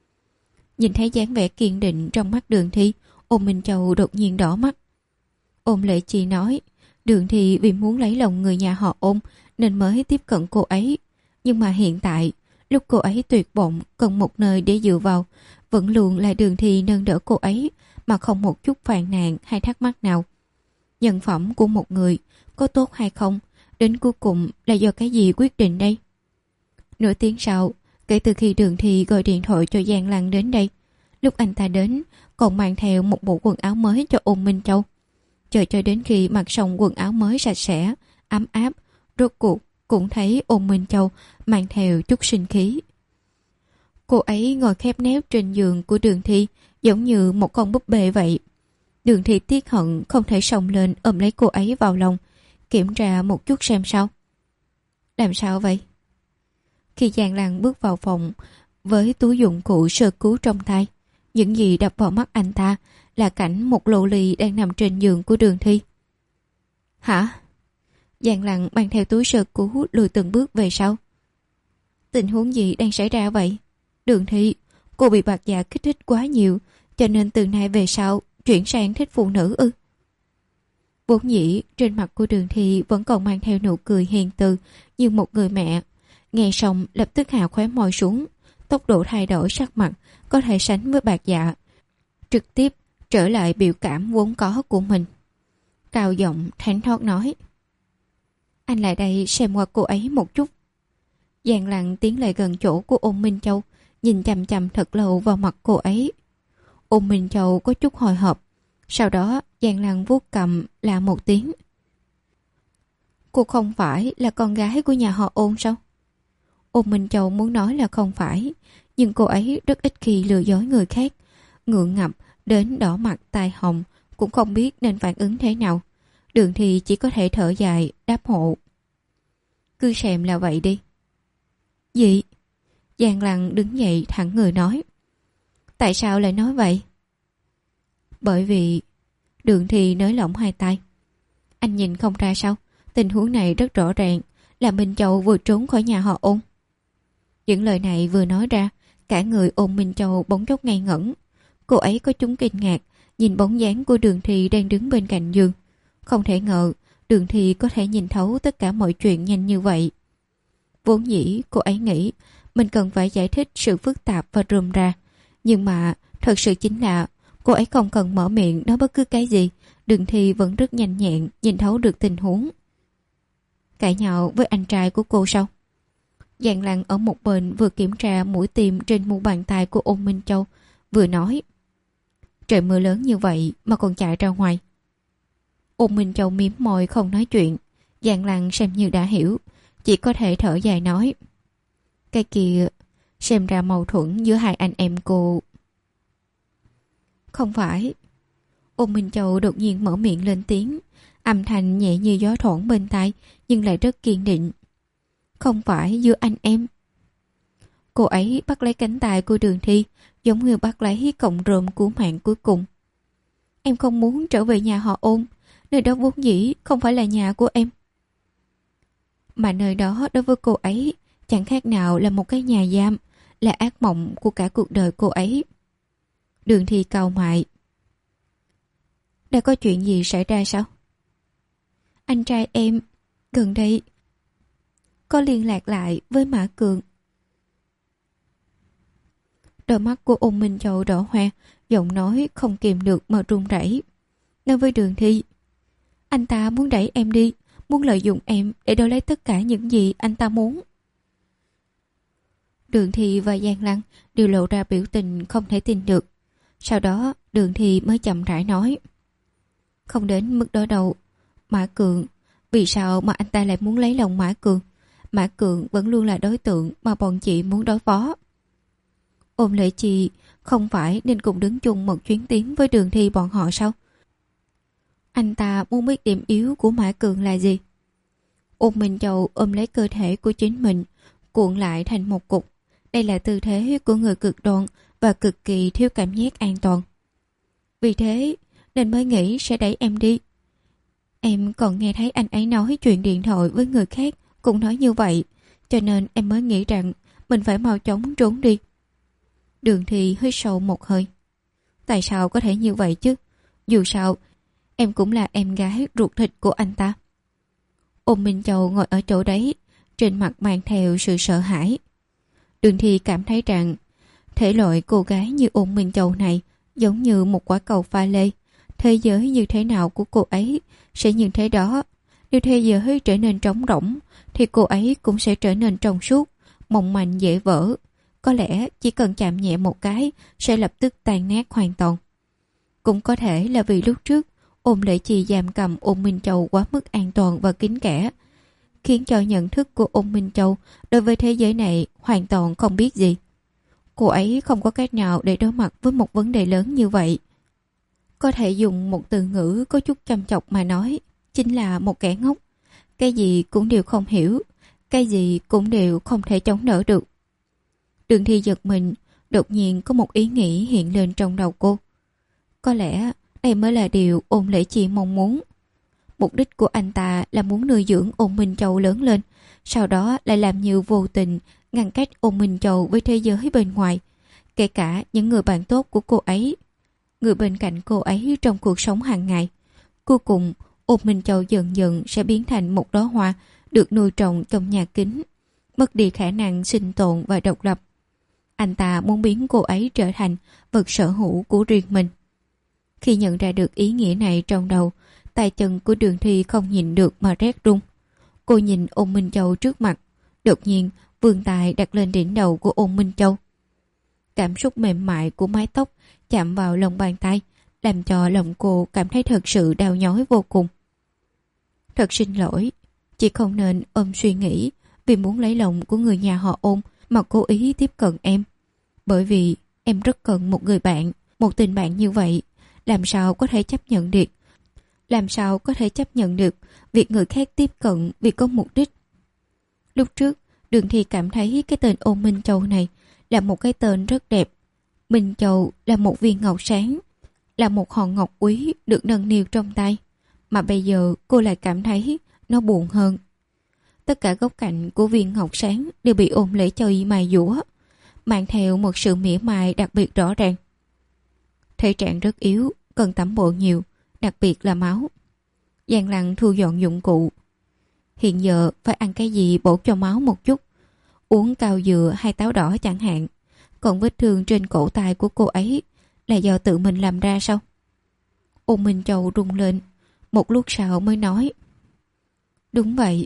Nhìn thấy dáng vẻ kiên định trong mắt Đường Thi, Ôn Minh Châu đột nhiên đỏ mắt. Ôn Lệ Chi nói, Đường Thi vì muốn lấy lòng người nhà họ Ôn nên mới tiếp cận cô ấy. Nhưng mà hiện tại, lúc cô ấy tuyệt vọng cần một nơi để dựa vào, vẫn luôn là Đường Thi nâng đỡ cô ấy mà không một chút phàn nàn hay thắc mắc nào. Nhân phẩm của một người có tốt hay không, đến cuối cùng là do cái gì quyết định đây? Nửa tiếng sau, kể từ khi Đường Thi gọi điện thoại cho Giang Lăng đến đây, lúc anh ta đến còn mang theo một bộ quần áo mới cho Ôn Minh Châu. Chờ cho đến khi mặc xong quần áo mới sạch sẽ, ấm áp, rốt cuộc cũng thấy Ôn Minh Châu mang theo chút sinh khí. Cô ấy ngồi khép nép trên giường của Đường Thi, giống như một con búp bê vậy. Đường Thi tiếc hận không thể xông lên ôm lấy cô ấy vào lòng, kiểm tra một chút xem sao. Làm sao vậy? Khi Giang Lăng bước vào phòng với túi dụng cụ sơ cứu trong tay, những gì đập vào mắt anh ta là cảnh một lô ly đang nằm trên giường của Đường Thi. Hả? Giang Lăng mang theo túi sơ cứu lùi từng bước về sau. Tình huống gì đang xảy ra vậy? Đường Thi, cô bị bạc dạ kích thích quá nhiều, cho nên từ nay về sau chuyển sang thích phụ nữ ư? Vốn dĩ trên mặt của Đường Thi vẫn còn mang theo nụ cười hiền từ như một người mẹ. Nghe xong lập tức hạ khóe môi xuống, tốc độ thay đổi sắc mặt có thể sánh với bạc dạ, trực tiếp trở lại biểu cảm vốn có của mình. Cao giọng thánh thót nói, anh lại đây xem qua cô ấy một chút. Giang Lăng tiến lại gần chỗ của Ôn Minh Châu, nhìn chằm chằm thật lâu vào mặt cô ấy. Ôn Minh Châu có chút hồi hộp, sau đó Giang Lăng vuốt cầm là một tiếng. Cô không phải là con gái của nhà họ Ôn sao? Ôn Minh Châu muốn nói là không phải, nhưng cô ấy rất ít khi lừa dối người khác, ngượng ngập đến đỏ mặt tai hồng, cũng không biết nên phản ứng thế nào. Đường Thi chỉ có thể thở dài đáp hộ. Cứ xem là vậy đi. Gì? Giang Lăng đứng dậy thẳng người nói. Tại sao lại nói vậy? Bởi vì... Đường Thi nới lỏng hai tay. Anh nhìn không ra sao? Tình huống này rất rõ ràng là Minh Châu vừa trốn khỏi nhà họ Ôn. Những lời này vừa nói ra, cả người Ôn Minh Châu bỗng chốc ngây ngẩn. Cô ấy có chút kinh ngạc, nhìn bóng dáng của Đường Thi đang đứng bên cạnh giường. Không thể ngờ Đường Thi có thể nhìn thấu tất cả mọi chuyện nhanh như vậy. Vốn dĩ cô ấy nghĩ mình cần phải giải thích sự phức tạp và rườm rà, nhưng mà thật sự chính là cô ấy không cần mở miệng nói bất cứ cái gì, Đường Thi vẫn rất nhanh nhẹn nhìn thấu được tình huống. Cãi nhau với anh trai của cô sao? Giang Lăng ở một bên vừa kiểm tra mũi tim trên mu bàn tay của Ôn Minh Châu, vừa nói. Trời mưa lớn như vậy mà còn chạy ra ngoài. Ôn Minh Châu mím môi không nói chuyện. Giang Lăng xem như đã hiểu, chỉ có thể thở dài nói. Cái kia, xem ra mâu thuẫn giữa hai anh em cô. Không phải. Ôn Minh Châu đột nhiên mở miệng lên tiếng, âm thanh nhẹ như gió thoảng bên tai, nhưng lại rất kiên định. Không phải giữa anh em. Cô ấy bắt lấy cánh tay của Đường Thi, giống như bắt lấy cọng rơm của mạng cuối cùng. Em không muốn trở về nhà họ Ôn, nơi đó vốn dĩ không phải là nhà của em. Mà nơi đó đối với cô ấy chẳng khác nào là một cái nhà giam, là ác mộng của cả cuộc đời cô ấy. Đường Thi cau mày. Đã có chuyện gì xảy ra sao? Anh trai em gần đây có liên lạc lại với Mã Cường. Đôi mắt của Ôn Minh Châu đỏ hoe, giọng nói không kìm được mà run rẩy. Nói với Đường Thi, anh ta muốn đẩy em đi, muốn lợi dụng em để đổi lấy tất cả những gì anh ta muốn. Đường Thi và Giang Lăng đều lộ ra biểu tình không thể tin được. Sau đó Đường Thi mới chậm rãi nói, không đến mức đó đâu. Mã Cường, vì sao mà anh ta lại muốn lấy lòng Mã Cường? Mã Cường vẫn luôn là đối tượng mà bọn chị muốn đối phó. Ôn Lệ Chi không phải nên cùng đứng chung một chuyến tiến với Đường Thi bọn họ sao? Anh ta muốn biết điểm yếu của Mã Cường là gì? Ôn Minh Châu ôm lấy cơ thể của chính mình, cuộn lại thành một cục. Đây là tư thế của người cực đoan và cực kỳ thiếu cảm giác an toàn. Vì thế nên mới nghĩ sẽ đẩy em đi. Em còn nghe thấy anh ấy nói chuyện điện thoại với người khác cũng nói như vậy, cho nên em mới nghĩ rằng mình phải mau chóng trốn đi. Đường Thi hít sâu một hơi. Tại sao có thể như vậy chứ? Dù sao em cũng là em gái ruột thịt của anh ta. Ôn Minh Châu ngồi ở chỗ đấy, trên mặt mang theo sự sợ hãi. Đường Thi cảm thấy rằng thể loại cô gái như Ôn Minh Châu này giống như một quả cầu pha lê. Thế giới như thế nào của cô ấy sẽ như thế đó. Nếu thế giới trở nên trống rỗng thì cô ấy cũng sẽ trở nên trong suốt, mỏng manh dễ vỡ. Có lẽ chỉ cần chạm nhẹ một cái sẽ lập tức tan nát hoàn toàn. Cũng có thể là vì lúc trước Ôn Lệ Chi giam cầm Ôn Minh Châu quá mức an toàn và kín kẽ, khiến cho nhận thức của Ôn Minh Châu đối với thế giới này hoàn toàn không biết gì. Cô ấy không có cách nào để đối mặt với một vấn đề lớn như vậy. Có thể dùng một từ ngữ có chút chăm chọc mà nói, chính là một kẻ ngốc. Cái gì cũng đều không hiểu, cái gì cũng đều không thể chống đỡ được. Đường Thi giật mình, đột nhiên có một ý nghĩ hiện lên trong đầu cô. Có lẽ đây mới là điều Ôn Lễ Chi mong muốn. Mục đích của anh ta là muốn nuôi dưỡng Ôn Minh Châu lớn lên, sau đó lại làm như vô tình ngăn cách Ôn Minh Châu với thế giới bên ngoài, kể cả những người bạn tốt của cô ấy, người bên cạnh cô ấy trong cuộc sống hàng ngày. Cuối cùng, Ôn Minh Châu dần dần sẽ biến thành một đóa hoa được nuôi trồng trong nhà kính, mất đi khả năng sinh tồn và độc lập. Anh ta muốn biến cô ấy trở thành vật sở hữu của riêng mình. Khi nhận ra được ý nghĩa này trong đầu, tay chân của Đường Thi không nhìn được mà rét run. Cô nhìn Ôn Minh Châu trước mặt, đột nhiên vươn tay đặt lên đỉnh đầu của Ôn Minh Châu. Cảm xúc mềm mại của mái tóc chạm vào lòng bàn tay, làm cho lòng cô cảm thấy thật sự đau nhói vô cùng. Thật xin lỗi, chị không nên ôm suy nghĩ vì muốn lấy lòng của người nhà họ Ôn mà cố ý tiếp cận em. Bởi vì em rất cần một người bạn, một tình bạn như vậy, làm sao có thể chấp nhận được, làm sao có thể chấp nhận được việc người khác tiếp cận vì có mục đích. Lúc trước, Đường Thi cảm thấy cái tên Ôn Minh Châu này là một cái tên rất đẹp. Minh Châu là một viên ngọc sáng, là một hòn ngọc quý được nâng niu trong tay. Mà bây giờ cô lại cảm thấy nó buồn hơn. Tất cả góc cạnh của viên ngọc sáng đều bị Ôn Lễ Chi mài dũa, mang theo một sự mỉa mai đặc biệt rõ ràng. Thể trạng rất yếu, cần tẩm bổ nhiều, đặc biệt là máu. Giang Lăng thu dọn dụng cụ. Hiện giờ phải ăn cái gì bổ cho máu một chút, uống cao dừa hay táo đỏ chẳng hạn. Còn vết thương trên cổ tay của cô ấy là do tự mình làm ra sao? Ôn Minh Châu rung lên, một lúc sau mới nói, đúng vậy.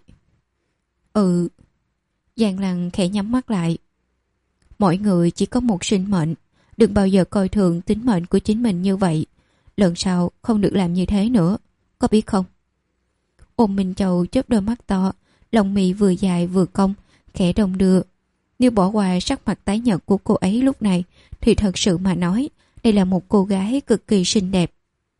Ừ. Giang Lăng khẽ nhắm mắt lại. Mọi người chỉ có một sinh mệnh, đừng bao giờ coi thường tính mệnh của chính mình như vậy. Lần sau không được làm như thế nữa, có biết không? Ôn Minh Châu chớp đôi mắt to, lông mi vừa dài vừa cong, khẽ đồng đưa. Nếu bỏ qua sắc mặt tái nhợt của cô ấy lúc này, thì thật sự mà nói, đây là một cô gái cực kỳ xinh đẹp.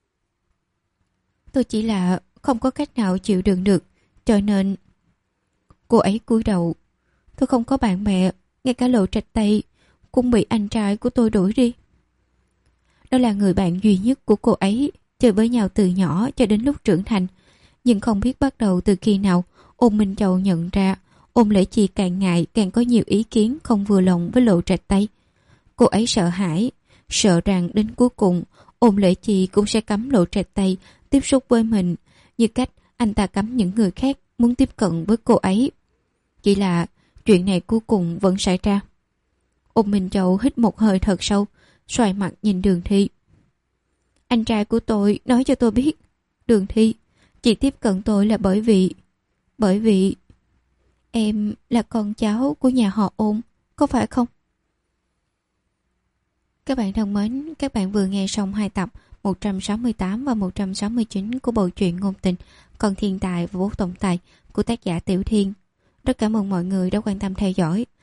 Tôi chỉ là không có cách nào chịu đựng được, cho nên... Cô ấy cúi đầu. Tôi không có bạn bè, ngay cả Lộ Trạch Tây cũng bị anh trai của tôi đuổi đi. Đó là người bạn duy nhất của cô ấy, chơi với nhau từ nhỏ cho đến lúc trưởng thành. Nhưng không biết bắt đầu từ khi nào, Ôn Minh Châu nhận ra Ôn Lễ Chi càng ngày càng có nhiều ý kiến không vừa lòng với Lộ Trạch Tây. Cô ấy sợ hãi, sợ rằng đến cuối cùng Ôn Lễ Chi cũng sẽ cấm Lộ Trạch Tây tiếp xúc với mình, như cách anh ta cấm những người khác muốn tiếp cận với cô ấy. Chỉ là chuyện này cuối cùng vẫn xảy ra. Ôn Minh Châu hít một hơi thật sâu, xoay mặt nhìn Đường Thi. Anh trai của tôi nói cho tôi biết, Đường Thi chỉ tiếp cận tôi là bởi vì... Bởi vì... Em là con cháu của nhà họ Ôn, có phải không? Các bạn thân mến, các bạn vừa nghe xong hai tập một trăm sáu mươi tám và một trăm sáu mươi chín của bộ truyện ngôn tình Con Thiên Tài và Bố Tổng Tài của tác giả Tiểu Thiên. Rất cảm ơn mọi người đã quan tâm theo dõi.